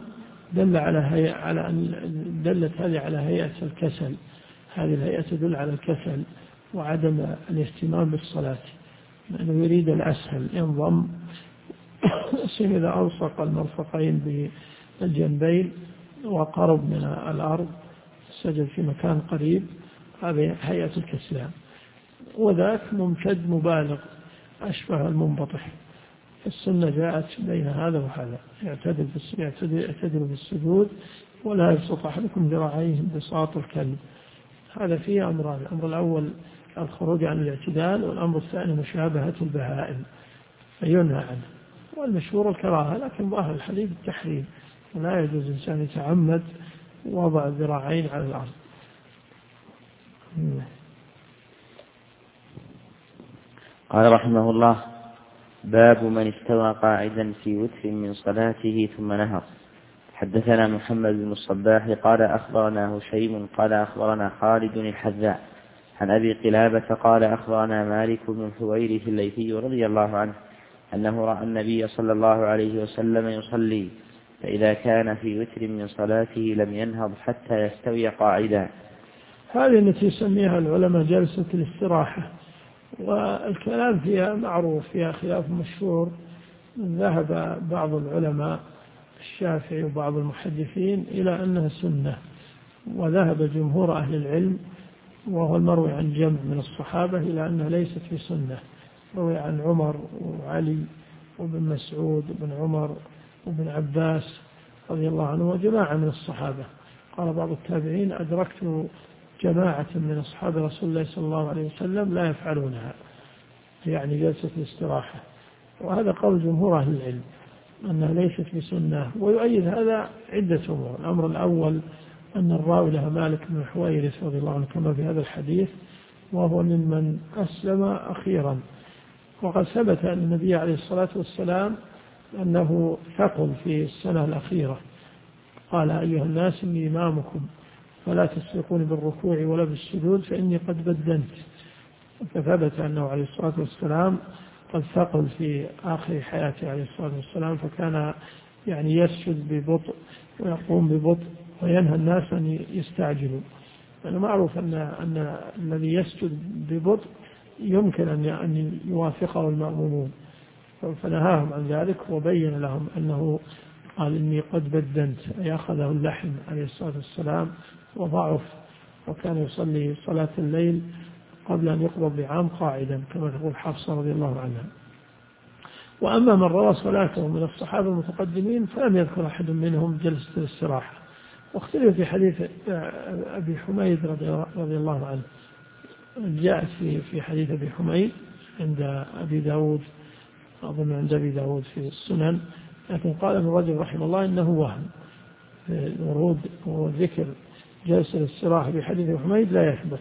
دلت هذه على هيئة الكسل، هذه الهيئة تدل على الكسل وعدم الاهتمام بالصلاة، لأنه يريد الأسهل ينضم إذا ألصق المرفقين بالجنبين وقرب من الأرض سجد في مكان قريب، هذه هيئة الكسلان، وذاك ممتد مبالغ أشبه المنبطح. السنة جاءت بين هذا وهذا، يعتدل بالسجود ولا يبسط أحدكم ذراعيه بساط الكلب. هذا فيه أمران، الأمر الأول الخروج عن الاعتدال، والأمر الثاني مشابهة البهائم فينهى عنه، والمشهور الكراهة، لكن ظاهر الحديث التحريم، ولا يجوز الإنسان يتعمد وضع الذراعين على الأرض. قال رحمه الله باب من استوى قاعدا في وتر من صلاته ثم نهض. حدثنا محمد بن الصباح قال أخبرنا هشيم قال أخبرنا خالد الحذاء عن أبي قلابة قال أخبرنا مالك بن الحويرث الليثي رضي الله عنه أنه رأى النبي صلى الله عليه وسلم يصلي، فإذا كان في وتر من صلاته لم ينهض حتى يستوي قاعدا. هذه التي يسميها العلماء جلسة الاستراحة، والكلام فيها معروف، فيها خلاف مشهور. ذهب بعض العلماء الشافعي وبعض المحدثين إلى أنها سنة، وذهب جمهور أهل العلم وهو المروي عن جمع من الصحابة إلى أنها ليست في سنة، روي عن عمر وعلي وابن مسعود وابن عمر وابن عباس رضي الله عنه وجماعة من الصحابة. قال بعض التابعين أدركت جماعة من أصحاب رسول الله صلى الله عليه وسلم لا يفعلونها، يعني جلسة الاستراحة، وهذا قول جمهور أهل العلم أنها ليست بسنة. ويؤيد هذا عدة أمور. الأمر الأول أن الراوي لها مالك بن الحويرث رضي الله عنه كما في هذا الحديث، وهو ممن أسلم أخيرا. وقد ثبت أن النبي عليه الصلاة والسلام أنه ثقل في السنة الأخيرة، قال أيها الناس إني إمامكم فلا تسبقوني بالركوع ولا بالسجود فإني قد بدنت. فثبت أنه عليه الصلاة والسلام قد ثقل في آخر حياته عليه الصلاة والسلام، فكان يعني يسجد ببطء ويقوم ببطء وينهى الناس أن يستعجلوا. يعني معروف أن الذي يسجد ببطء يمكن أن يوافقه المأمومون، فنهاهم عن ذلك وبين لهم أنه قال إني قد بدنت، أي أخذه اللحم عليه الصلاة والسلام وضعف، وكان يصلي صلاة الليل قبل أن يقبض بعام قاعدا كما تقول حفصة رضي الله عنها. وأما من روى صلاته من الصحابة المتقدمين فلم يذكر أحد منهم جلسة الاستراحة. واختلف في حديث أبي حميد رضي الله عنه، جاءت في حديث أبي حميد عند أبي داود، أظن عند أبي داود في السنن، لكن قال ابن رجب رحمه الله إنه وهم، ورود وذكر جلسة الاستراحة بحديث أبي حميد لا يثبت،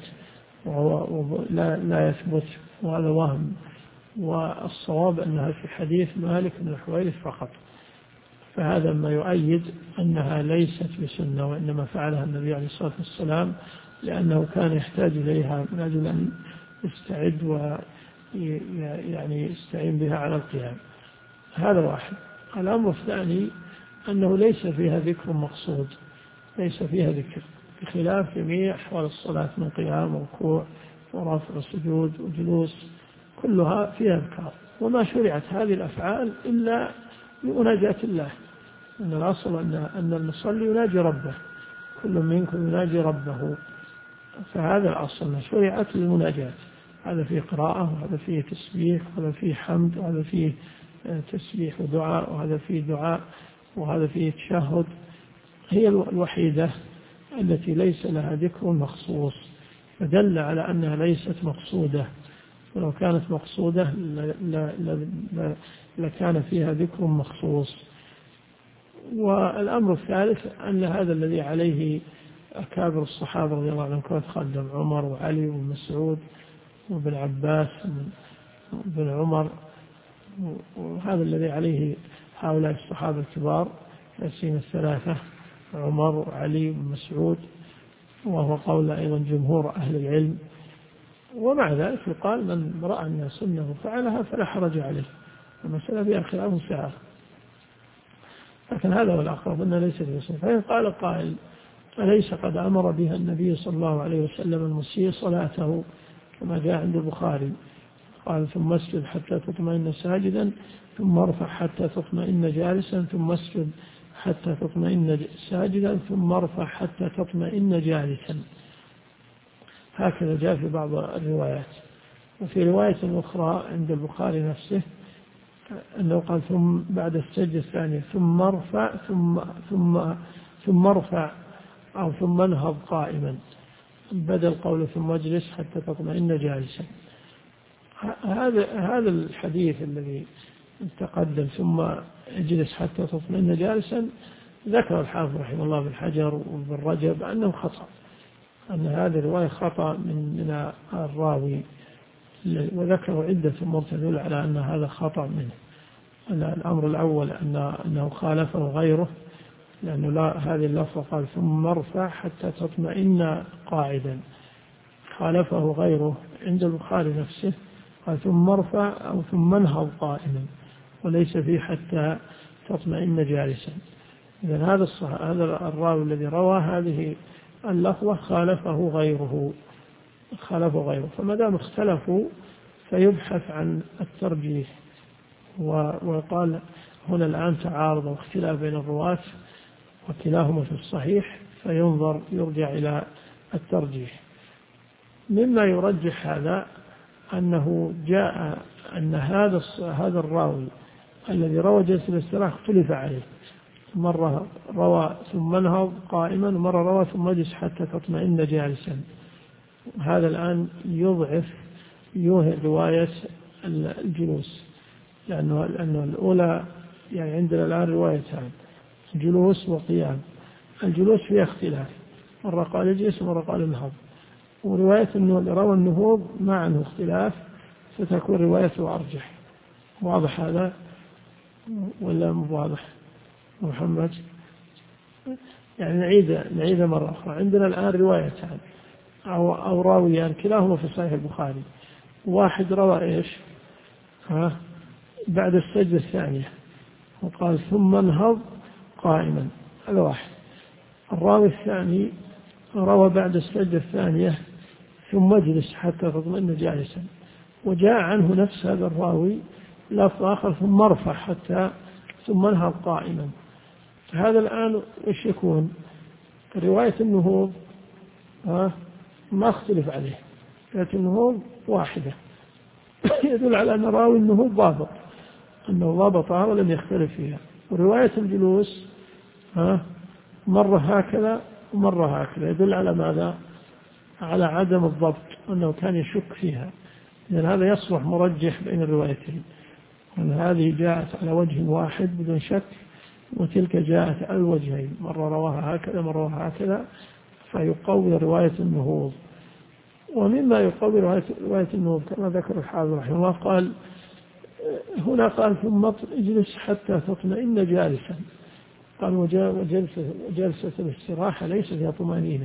لا يثبت، وهذا وهم. والصواب أنها في حديث مالك بن الحويرث فقط، فهذا ما يؤيد أنها ليست بسنة، وإنما فعلها النبي عليه الصلاة والسلام لأنه كان يحتاج إليها من أجل أن يستعد ويعني يستعين بها على القيام. هذا واحد. الأمر الثاني أنه ليس فيها ذكر مقصود، ليس فيها ذكر، بخلاف جميع أحوال الصلاة من قيام وركوع ورفع وسجود وجلوس، كلها فيها أذكار. وما شرعت هذه الأفعال إلا لمناجاة الله، أن الأصل أن المصلي يناجي ربه، كل منكم يناجي ربه، فهذا الأصل ما شرعت للمناجاة. هذا فيه قراءة، وهذا فيه تسبيح، وهذا فيه حمد، وهذا فيه تسبيح ودعاء، وهذا فيه دعاء، وهذا فيه تشهد. هي الوحيدة التي ليس لها ذكر مخصوص، فدل على أنها ليست مقصودة، ولو كانت مقصودة لكان فيها ذكر مخصوص. والأمر الثالث أن هذا الذي عليه أكابر الصحابة رضي الله عنهم كما تقدم، عمر وعلي ومسعود وابن عباس وابن عمر، وهذا الذي عليه هؤلاء الصحابة الكبار ياسين الثلاثة عمر وعلي ومسعود، وهو قول أيضا جمهور أهل العلم. ومع ذلك يقال من رأى أن سنة فعلها فلا حرج عليه، المسألة فيها خلاف سعر، لكن هذا هو الأقرب أنه ليس بسنة. فإن قال قائل أليس قد أمر بها النبي صلى الله عليه وسلم المسيء صلاته كما جاء عند البخاري، قال ثم اسجد حتى تطمئن ساجدا ثم ارفع حتى تطمئن جالسا ثم اسجد حتى تطمئن ساجدا ثم ارفع حتى تطمئن جالسا. هكذا جاء في بعض الروايات. وفي رواية أخرى عند البخاري نفسه أنه قال ثم بعد السجدة الثانية ثم ارفع ثم ارفع أو ثم انهض قائما، بدل قوله ثم اجلس حتى تطمئن جالسا. هذا الحديث الذي تقدم ثم اجلس حتى تطمئن جالسا ذكر الحافظ رحمه الله بن حجر وابن رجب أنه خطأ، أن هذه الرواية خطأ من الراوي، وذكروا عدة أمور تدل على أن هذا خطأ منه. الأمر الأول أنه خالفه غيره، لأنه هذه اللفظة قال ثم ارفع حتى تطمئن قاعدا، خالفه غيره عند البخاري نفسه قال ثم ارفع أو ثم انهض قائما، وليس فيه حتى تطمئن جالسا. إذن هذا الراوي الذي روى هذه اللفظة خالفه غيره، فما دام اختلفوا فيبحث عن الترجيح. وقال هنا الآن تعارض واختلاف بين الرواة وكلاهما في الصحيح، يرجع إلى الترجيح. مما يرجح هذا أنه جاء أن هذا الراوي الذي روى جلسة الاستراحة اختلف عليه، مرة روى ثم انهض قائما، ومرة روى ثم اجلس حتى تطمئن جالسا. هذا الآن يوهي رواية الجلوس، لأنه الأولى يعني عندنا الآن روايتان، جلوس وقيام. الجلوس فيه اختلاف، مرة قال اجلس ومرة قال انهض، ورواية أنه روى النهوض ما عنه اختلاف، فتكون روايته أرجح. واضح هذا ولا مو واضح محمد؟ يعني نعيد مرة أخرى. عندنا الآن روايتان أو راويان كلاهما في صحيح البخاري. واحد روى إيش؟ بعد السجدة الثانية وقال ثم انهض قائما، هذا واحد. الراوي الثاني روى بعد السجدة الثانية ثم اجلس حتى تطمئن جالسا، وجاء عنه نفس هذا الراوي لفظ آخر ثم ارفع حتى ثم انهض قائما. هذا الآن ايش يكون؟ رواية النهوض ما اختلف عليه، رواية النهوض واحدة يدل على أن راوي النهوض ضابط، أنه ضابطها ولم يختلف فيها. ورواية الجلوس مرة هكذا ومرة هكذا، يدل على ماذا؟ على عدم الضبط، أنه كان يشك فيها. لأن هذا يصبح مرجح بين الروايتين، أن هذه جاءت على وجه واحد بدون شك، وتلك جاءت على الوجهين، مرة رواها هكذا مرة رواها هكذا، فيقوي رواية النهوض. ومما يقوي رواية النهوض كما ذكر الحافظ رحمه الله قال هنا قال ثم اجلس حتى تطمئن جالسا. قال وجلسة الاستراحة ليس فيها طمأنينة.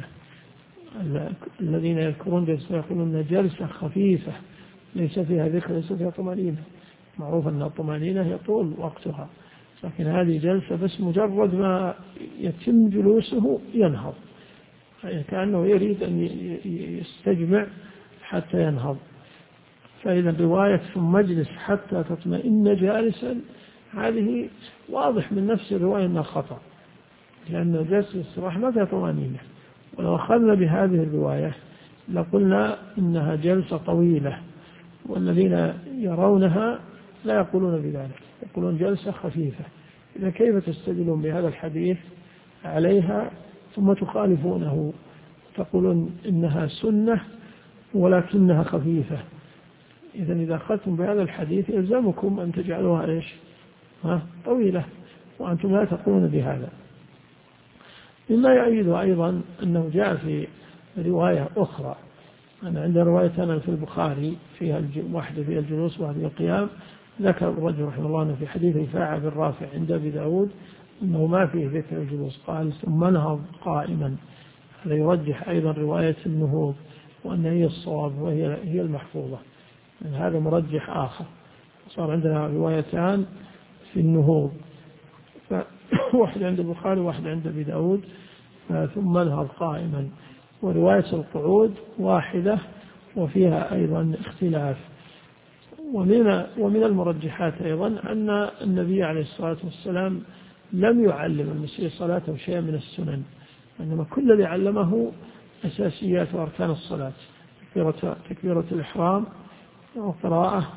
الذين يذكرون جلسة يقولون جلسة خفيفة ليس فيها ذكر ليس فيها طمأنينة. معروف أن الطمأنينة يطول وقتها، لكن هذه جلسة بس مجرد ما يتم جلوسه ينهض، يعني كأنه يريد أن يستجمع حتى ينهض. فإذا رواية ثم اجلس حتى تطمئن جالسا هذه واضح من نفس الرواية أنها خطأ، لأن جلسة الاستراحة ما فيها طمأنينة. ولو أخذنا بهذه الرواية لقلنا إنها جلسة طويلة، والذين يرونها لا يقولون بذلك، يقولون جلسة خفيفة. إذا كيف تستدلون بهذا الحديث عليها ثم تخالفونه تقولون إنها سنة ولكنها خفيفة؟ إذا أخذتم بهذا الحديث يلزمكم أن تجعلوها إيش؟ طويلة، وأنتم لا تقولون بهذا. مما يؤيد أيضا أنه جاء في رواية أخرى، أنا عند روايتنا في البخاري فيها واحدة فيها الجلوس وواحدة فيها القيام. ذكر الرجل رحمه الله أنه في حديث رفاعة بن رافع عند أبي داود أنه ما فيه ذكر الجلوس، قال ثم انهض قائما. هذا يرجح أيضا رواية النهوض وأن هي الصواب وهي المحفوظة، يعني هذا مرجح آخر. صار عندنا روايتان في النهوض، واحدة عند البخاري وواحدة عند أبي داود ثم انهض قائما. ورواية القعود واحدة وفيها أيضا اختلاف. ومن المرجحات أيضا أن النبي عليه الصلاة والسلام لم يعلم المسيء صلاته شيئا من السنن، إنما كل اللي علمه أساسيات وأركان الصلاة، تكبيرة الإحرام وقراءة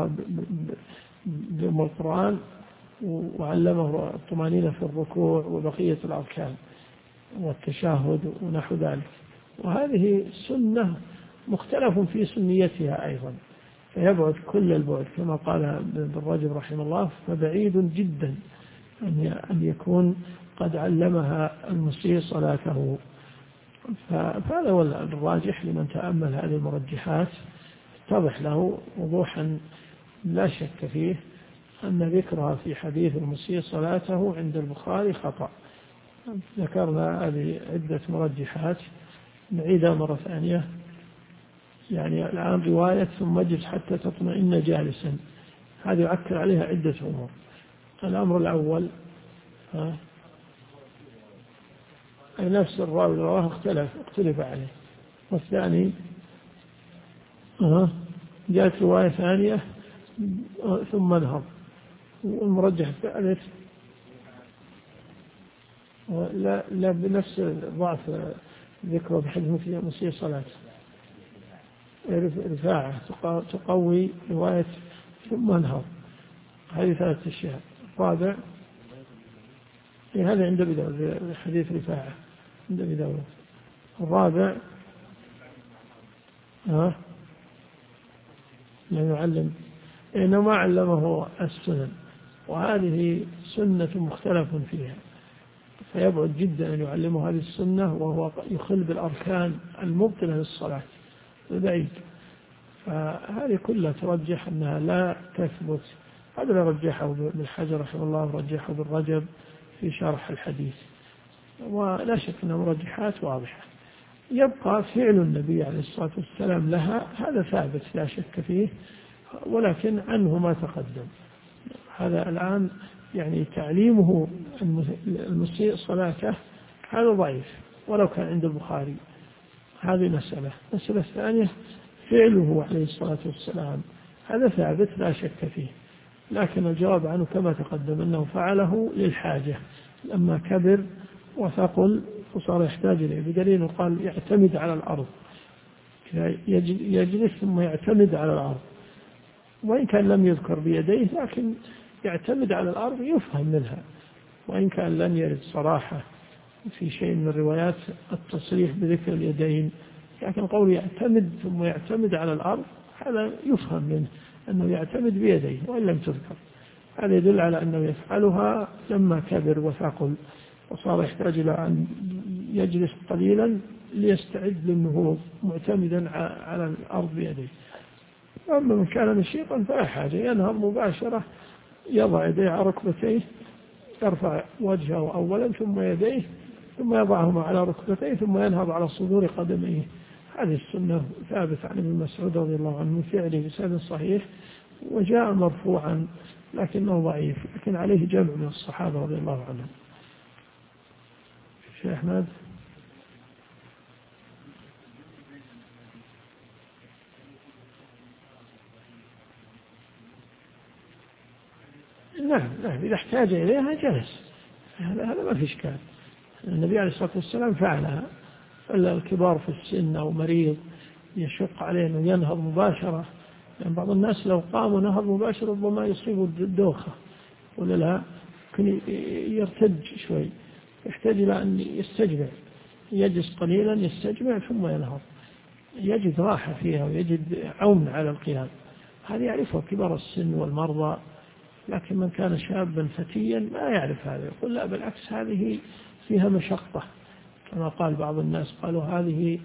بأم القرآن، وعلمه الطمأنينة في الركوع وبقية الأركان والتشهد ونحو ذلك. وهذه سنة مختلف في سنيتها أيضا، فيبعد كل البعد كما قال ابن رجب رحمه الله، فبعيد جدا أن يكون قد علمها المسيء صلاته. فهذا هو الراجح لمن تأمل هذه المرجحات، اتضح له وضوحا لا شك فيه أن ذكرها في حديث المسيء صلاته عند البخاري خطأ. ذكرنا هذه عدة مرجحات، نعيدها مرة ثانية. يعني الآن رواية ثم اجلس حتى تطمئن جالسا، هذه يؤكد عليها عدة أمور. الأمر الأول نفس الراوي رواه اختلف عليه. والثاني جاءت رواية ثانية ثم انهض. والمرجح الثالث لا بنفس ضعف ذكره بحديث مسيء صلاة رفاعة تقوي رواية ثم انهض. هذه ثلاثة أشياء. الرابع هذا عند أبي داود حديث رفاعة عند أبي داود. الرابع لا يعلم إنه ما علمه السنن، وهذه سنة مختلف فيها. فيبعد جدا أن يعلمه هذه السنة وهو يخل بالأركان المبطلة للصلاة، بعيد. فهذه كلها ترجح أنها لا تثبت. هذا لا رجحه ابن حجر رحمه الله، رجحه ابن رجب في شرح الحديث، ولا شك أنها مرجحات واضحة. يبقى فعل النبي عليه الصلاة والسلام لها، هذا ثابت لا شك فيه، ولكن عنه ما تقدم. هذا الآن يعني تعليمه المسيء صلاته هذا ضعيف ولو كان عند البخاري. هذه مسألة الثانية فعله عليه الصلاة والسلام هذا ثابت لا شك فيه، لكن الجواب عنه كما تقدم أنه فعله للحاجة لما كبر وثقل وصار يحتاج إليه، بدليل قال يعتمد على الأرض، يجلس ثم يعتمد على الأرض، وإن كان لم يذكر بيديه لكن يعتمد على الأرض يفهم منها، وإن كان لم يرد صراحة في شيء من الروايات التصريح بذكر اليدين، لكن قول يعتمد ثم يعتمد على الأرض هذا يفهم منه أنه يعتمد بيديه وإن لم تذكر. هذا يدل على أنه يفعلها لما كبر وثقل وصار يحتاج إلى أن يجلس قليلا ليستعد للنهوض معتمدا على الأرض بيديه. أما من كان نشيطا فلا حاجة، ينهض مباشرة، يضع يديه على ركبتيه، يرفع وجهه أولا ثم يديه، ثم يضعهما على ركبتيه، ثم ينهض على صدور قدميه. هذه السنة ثابت عن ابن مسعود رضي الله عنه من فعله بسند صحيح، وجاء مرفوعا لكنه ضعيف، لكن عليه جمع من الصحابة رضي الله عنهم. شيخ أحمد. نعم إذا احتاج إليها جلس، هذا ما في إشكال. النبي عليه الصلاة والسلام فعلها. الكبار في السن أو مريض يشق عليه أن ينهض مباشرة، يعني بعض الناس لو قاموا نهض مباشرة ربما يصيبوا الدوخة ولا لا، يمكن يرتج شوي، يحتاج إلى أن يستجمع، يجلس قليلا يستجمع ثم ينهض، يجد راحة فيها ويجد عون على القيام. هذا يعرفه كبار السن والمرضى، لكن من كان شابا فتيا ما يعرف هذا، يقول لا بالعكس هذه فيها مشقة، كما قال بعض الناس قالوا هذه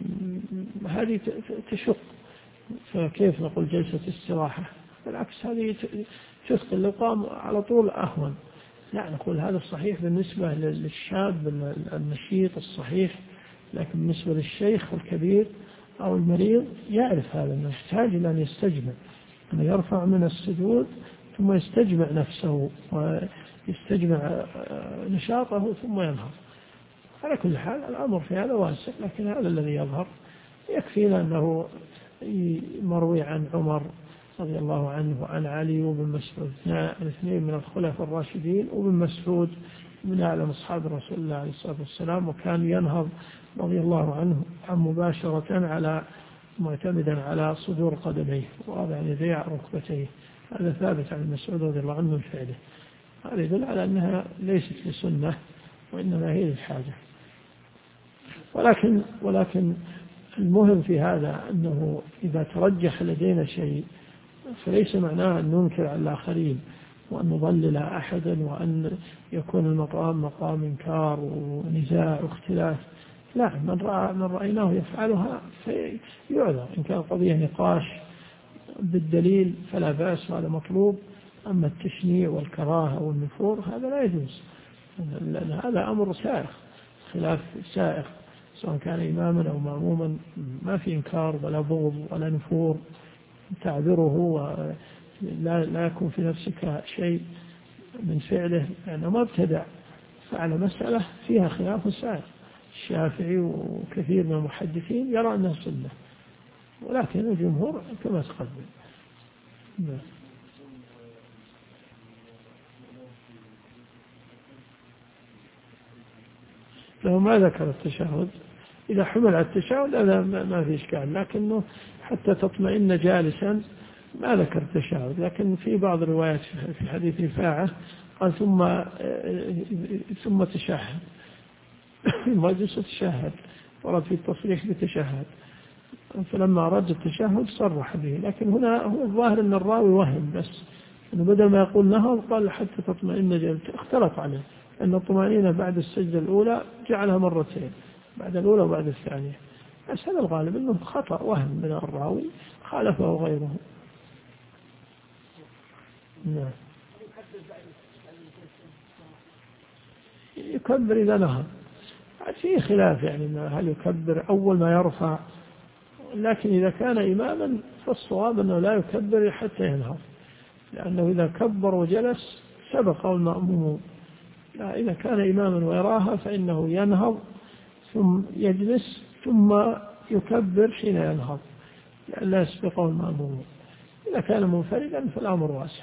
تشق، فكيف نقول جلسة استراحة؟ بالعكس هذه تثقل، لو قام على طول أهون. لا، نقول هذا الصحيح بالنسبة للشاب النشيط الصحيح، لكن بالنسبة للشيخ الكبير أو المريض يعرف هذا أنه يحتاج إلى أن يستجمع، أنه يرفع من السجود ثم يستجمع نفسه ويستجمع نشاطه ثم ينهض. على كل حال الأمر في هذا واسع، لكن هذا الذي يظهر يكفينا أنه مروي عن عمر رضي الله عنه وعن علي وابن مسعود، الاثنين من الخلفاء الراشدين، وابن مسعود من أعلم أصحاب رسول الله عليه الصلاة والسلام، وكان ينهض رضي الله عنه مباشرة على معتمدا على صدور قدميه ووضع يديه على ركبتيه. هذا ثابت عن مسعود رضي الله عنه من فعله. هذا يدل على أنها ليست لسنة وإنما هي للحاجة. ولكن المهم في هذا أنه إذا ترجح لدينا شيء فليس معناه أن ننكر على الآخرين وأن نضلل أحدا وأن يكون المقام مقام إنكار ونزاع واختلاف. لا، من رأيناه يفعلها فيعذر، إن كان قضية نقاش بالدليل فلا بأس، هذا مطلوب. أما التشنيع والكراهة والنفور هذا لا يجوز، لأن هذا أمر سائغ، خلاف سائغ، سواء كان إماما أو مأموما، ما في إنكار ولا بغض ولا نفور، تعذره ولا يكون في نفسك شيء من فعله، لأنه ما ابتدع، فعل مسألة فيها خلاف سائغ. الشافعي وكثير من المحدثين يرى أنها سنة، ولكن الجمهور كما تقدم. لو ما ذكر التشهد، إذا حمل على التشهد هذا ما في إشكال، لكنه حتى تطمئن جالسا ما ذكر التشهد. لكن في بعض الروايات في حديث رفاعة قال ثم تشهد، ما جلس تشهد، ورد في التصريح بتشهد، فلما أراد التشهد صرح به. لكن هنا هو الظاهر أن الراوي وهم، بس أنه بدل ما يقول نهض قال حتى تطمئن جالسا، اختلط عليه، أن الطمأنينة بعد السجدة الأولى جعلها مرتين، بعد الأولى وبعد الثانية. بس هذا الغالب أنه خطأ وهم من الراوي خالفه غيره. نعم. يكبر إذا نهض، في خلاف يعني هل يكبر أول ما يرفع، لكن إذا كان إماما فالصواب أنه لا يكبر حتى ينهض، لأنه إذا كبر وجلس سبقه المأموم. لا، إذا كان إماما ويراها فإنه ينهض ثم يجلس ثم يكبر حين ينهض لأن لا يسبقه المأموم. إذا كان منفردا فالأمر واسع.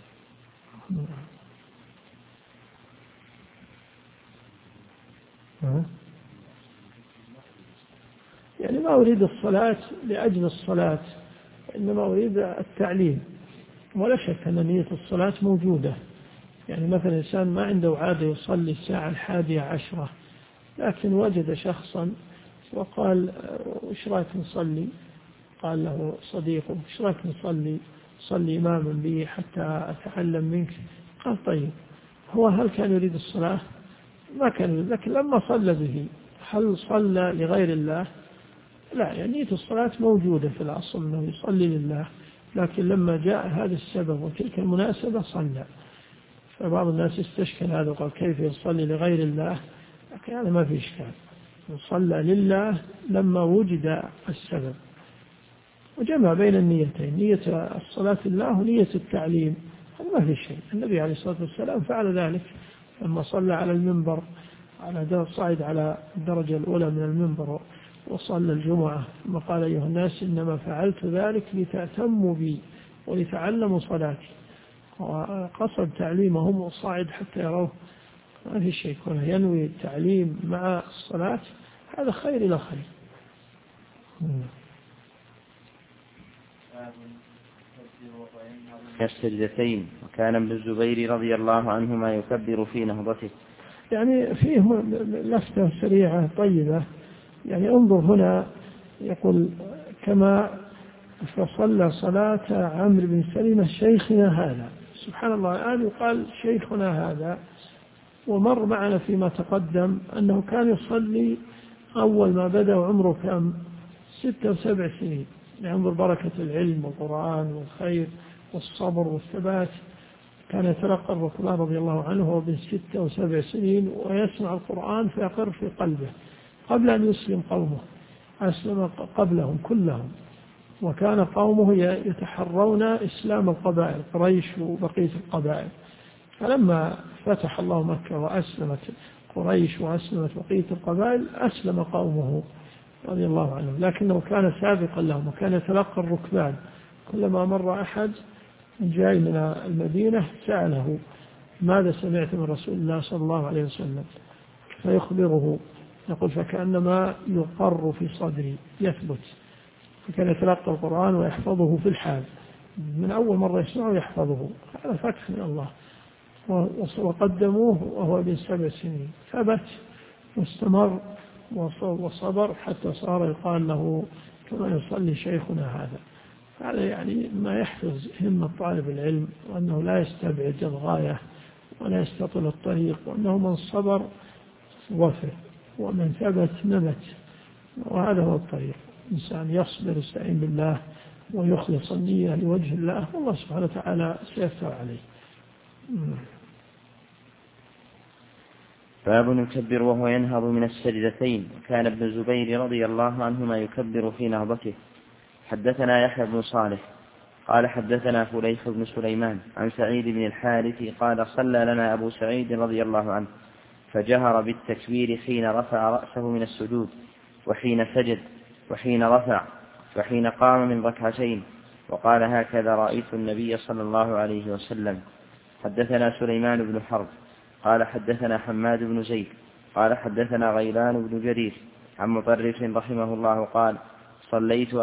يعني ما أريد الصلاة لأجل الصلاة، إنما أريد التعليم. ولا شك أن نية الصلاة موجودة. يعني مثلا إنسان ما عنده عادة يصلي الساعة 11، لكن وجد شخصا وقال وش رأيك نصلي؟ قال له صديقه وش رأيك صلي إماما بي حتى أتعلم منك؟ قال طيب. هل كان يريد الصلاة؟ ما كان يريد، لكن لما صلى به هل صلى لغير الله؟ لا، يعني نية الصلاة موجودة في الأصل أنه يصلي لله، لكن لما جاء هذا السبب وتلك المناسبة صلى. فبعض الناس استشكل هذا وقال كيف يصلي لغير الله؟ لكن هذا ما في إشكال، صلى لله لما وجد السبب. وجمع بين النيتين، نية الصلاة لله ونية التعليم، هذا ما في شيء. النبي عليه الصلاة والسلام فعل ذلك لما صلى على المنبر، صعد على الدرجة الأولى من المنبر وصلى الجمعة، ثم قال أيها الناس إنما فعلت ذلك لتأتموا بي ولتعلموا صلاتي، وقصد تعليمهم وصعد حتى يروه. ما في شيء، كونه ينوي التعليم مع الصلاة هذا خير إلى خير. السجدتين، وكان ابن الزبير رضي الله عنهما يكبر في نهضته. يعني فيه لفتة سريعة طيبة، يعني انظر هنا يقول كما فصلى صلاة عمرو بن سلمة شيخنا هذا. سبحان الله، الآن يقال شيخنا هذا، ومر معنا فيما تقدم أنه كان يصلي أول ما بدأ عمره كم 6 و7 سنين. ينظر بركة العلم والقرآن والخير والصبر والثبات. كان يتلقى الركبان رضي الله عنه وهو بن 6 و7 سنين، ويسمع القرآن فيقر في قلبه قبل أن يسلم قومه. أسلم قبلهم كلهم، وكان قومه يتحرون إسلام القبائل، قريش وبقية القبائل. فلما فتح الله مكة وأسلمت قريش وأسلمت بقية القبائل أسلم قومه رضي الله عنهم، لكنه كان سابقا لهم وكان يتلقى الركبان. كلما مر أحد جاي من المدينة سأله ماذا سمعت من رسول الله صلى الله عليه وسلم، فيخبره، يقول فكأنما يقر في صدري يثبت. فكان يتلقى القرآن ويحفظه في الحال، من أول مرة يسمعه يحفظه. هذا فتح من الله. وقدموه وهو ابن 7 سنين، ثبت واستمر وصبر حتى صار يقال له كما يصلي شيخنا هذا. هذا يعني ما يحفظ همة طالب العلم، وأنه لا يستبعد الغاية ولا يستطيل الطريق، وأنه من صبر وفر ومن ثبت نبت. وهذا هو الطريق، إنسان يصبر يستعين بالله ويخلص النية لوجه الله، والله سبحانه وتعالى سيفتح عليه. باب يكبر وهو ينهض من السجدتين. كان ابن الزبير رضي الله عنهما يكبر في نهضته. حدثنا يحيى بن صالح قال حدثنا فليح بن سليمان عن سعيد بن الحارث قال صلى لنا أبو سعيد رضي الله عنه فجهر بالتكبير حين رفع رأسه من السجود وحين سجد وحين رفع وحين قام من ركعتين، وقال هكذا رأيت النبي صلى الله عليه وسلم. حدثنا سليمان بن حرب قال حدثنا حماد بن زيد قال حدثنا غيلان بن جرير عن مطرف رحمه الله قال صليت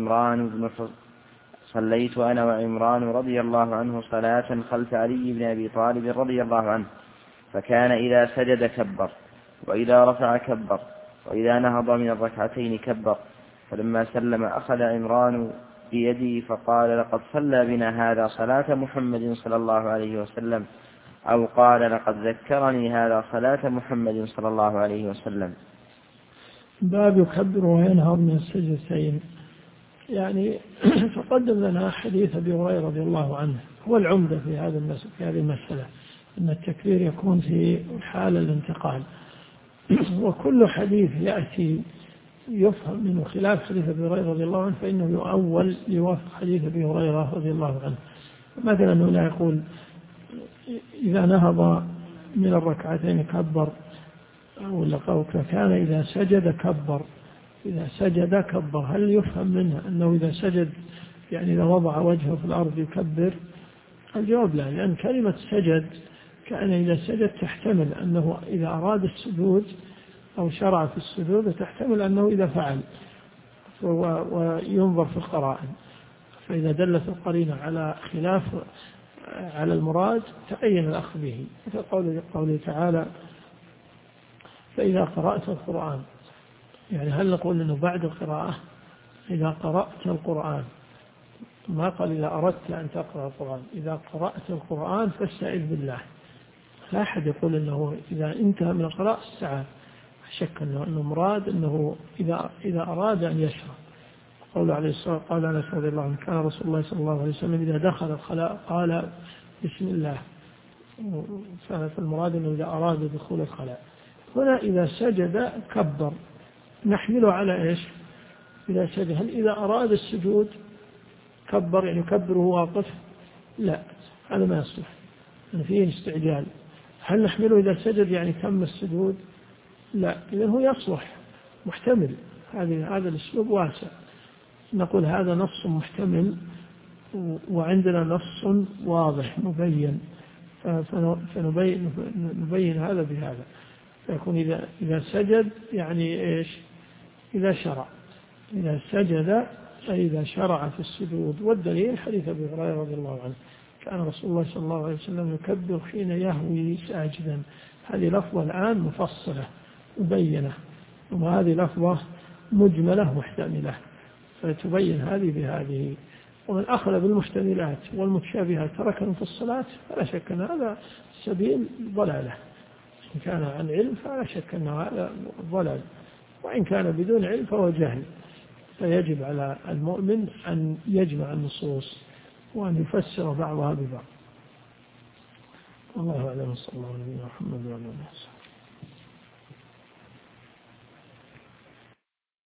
أنا وعمران رضي الله عنه صلاة خلف علي بن أبي طالب رضي الله عنه، فكان إذا سجد كبر، وإذا رفع كبر، وإذا نهض من الركعتين كبر. فلما سلم أخذ عمران بيدي فقال لقد صلى بنا هذا صلاة محمد صلى الله عليه وسلم. أو قال لقد ذكرني هذا صلاة محمد صلى الله عليه وسلم. باب يكبر وينهض من السجدتين. يعني تقدم لنا حديث أبي هريرة رضي الله عنه هو العمدة في هذه المسألة، أن التكبير يكون في حال الانتقال، وكل حديث يأتي يفهم منه خلاف حديث أبي هريرة رضي الله عنه فإنه يؤول لوافق حديث أبي هريرة رضي الله عنه. مثلا هنا يقول إذا نهض من الركعتين كبر، أو كان إذا سجد كبر. إذا سجد كبر، هل يفهم منه أنه إذا سجد يعني إذا وضع وجهه في الأرض يكبر؟ الجواب لا، لأن كلمة سجد كان إذا سجد تحتمل أنه إذا أراد السجود أو شرع في السجود، تحتمل أنه إذا فعل، وينظر في القرائن، فإذا دلت القرينة على خلاف على المراد تعين الأخذ به، مثل قوله تعالى فإذا قرأت القرآن. يعني هل نقول أنه بعد القراءة إذا قرأت القرآن، ما قال إذا أردت أن تقرأ القرآن، إذا قرأت القرآن فاستعذ بالله. لا أحد يقول أنه إذا انتهى من القراءة استعاذ، شك أنه مراد أنه إذا أراد أن يشرع. قول عليه الصلاة قال أنس رضي الله عنه كان رسول الله صلى الله عليه وسلم إذا دخل الخلاء قال بسم الله، فالمراد أنه إذا أراد دخول الخلاء. هنا إذا سجد كبر، نحمله على إيش؟ إذا سجد هل إذا أراد السجود كبر يعني كبره واقف؟ لا، هذا ما يصلح، يعني فيه استعجال. هل نحمله إذا سجد يعني تم السجود؟ لا، إذن هو يصلح محتمل، هذا الأسلوب واسع. نقول هذا نص محتمل وعندنا نص واضح مبين، فنبين هذا بهذا، فيكون إذا سجد يعني إيش؟ إذا شرع، إذا سجد أي إذا شرع في السجود. والدليل حديث أبي هريرة رضي الله عنه كان رسول الله صلى الله عليه وسلم يكبر حين يهوي ساجدا. هذه لفظة الآن مفصلة مبينة، وهذه لفظة مجملة محتملة، فتبين هذه بهذه. ومن أخذ بالمحتملات والمتشابهات تركهم في الصلاة فلا شك أن هذا سبيل ضلالة. إن كان عن علم فلا شك أن هذا ضلال، وإن كان بدون علم فهو جهل. فيجب على المؤمن أن يجمع النصوص وأن يفسر بعضها ببعض. الله أعلم. صلى الله عليه وسلم.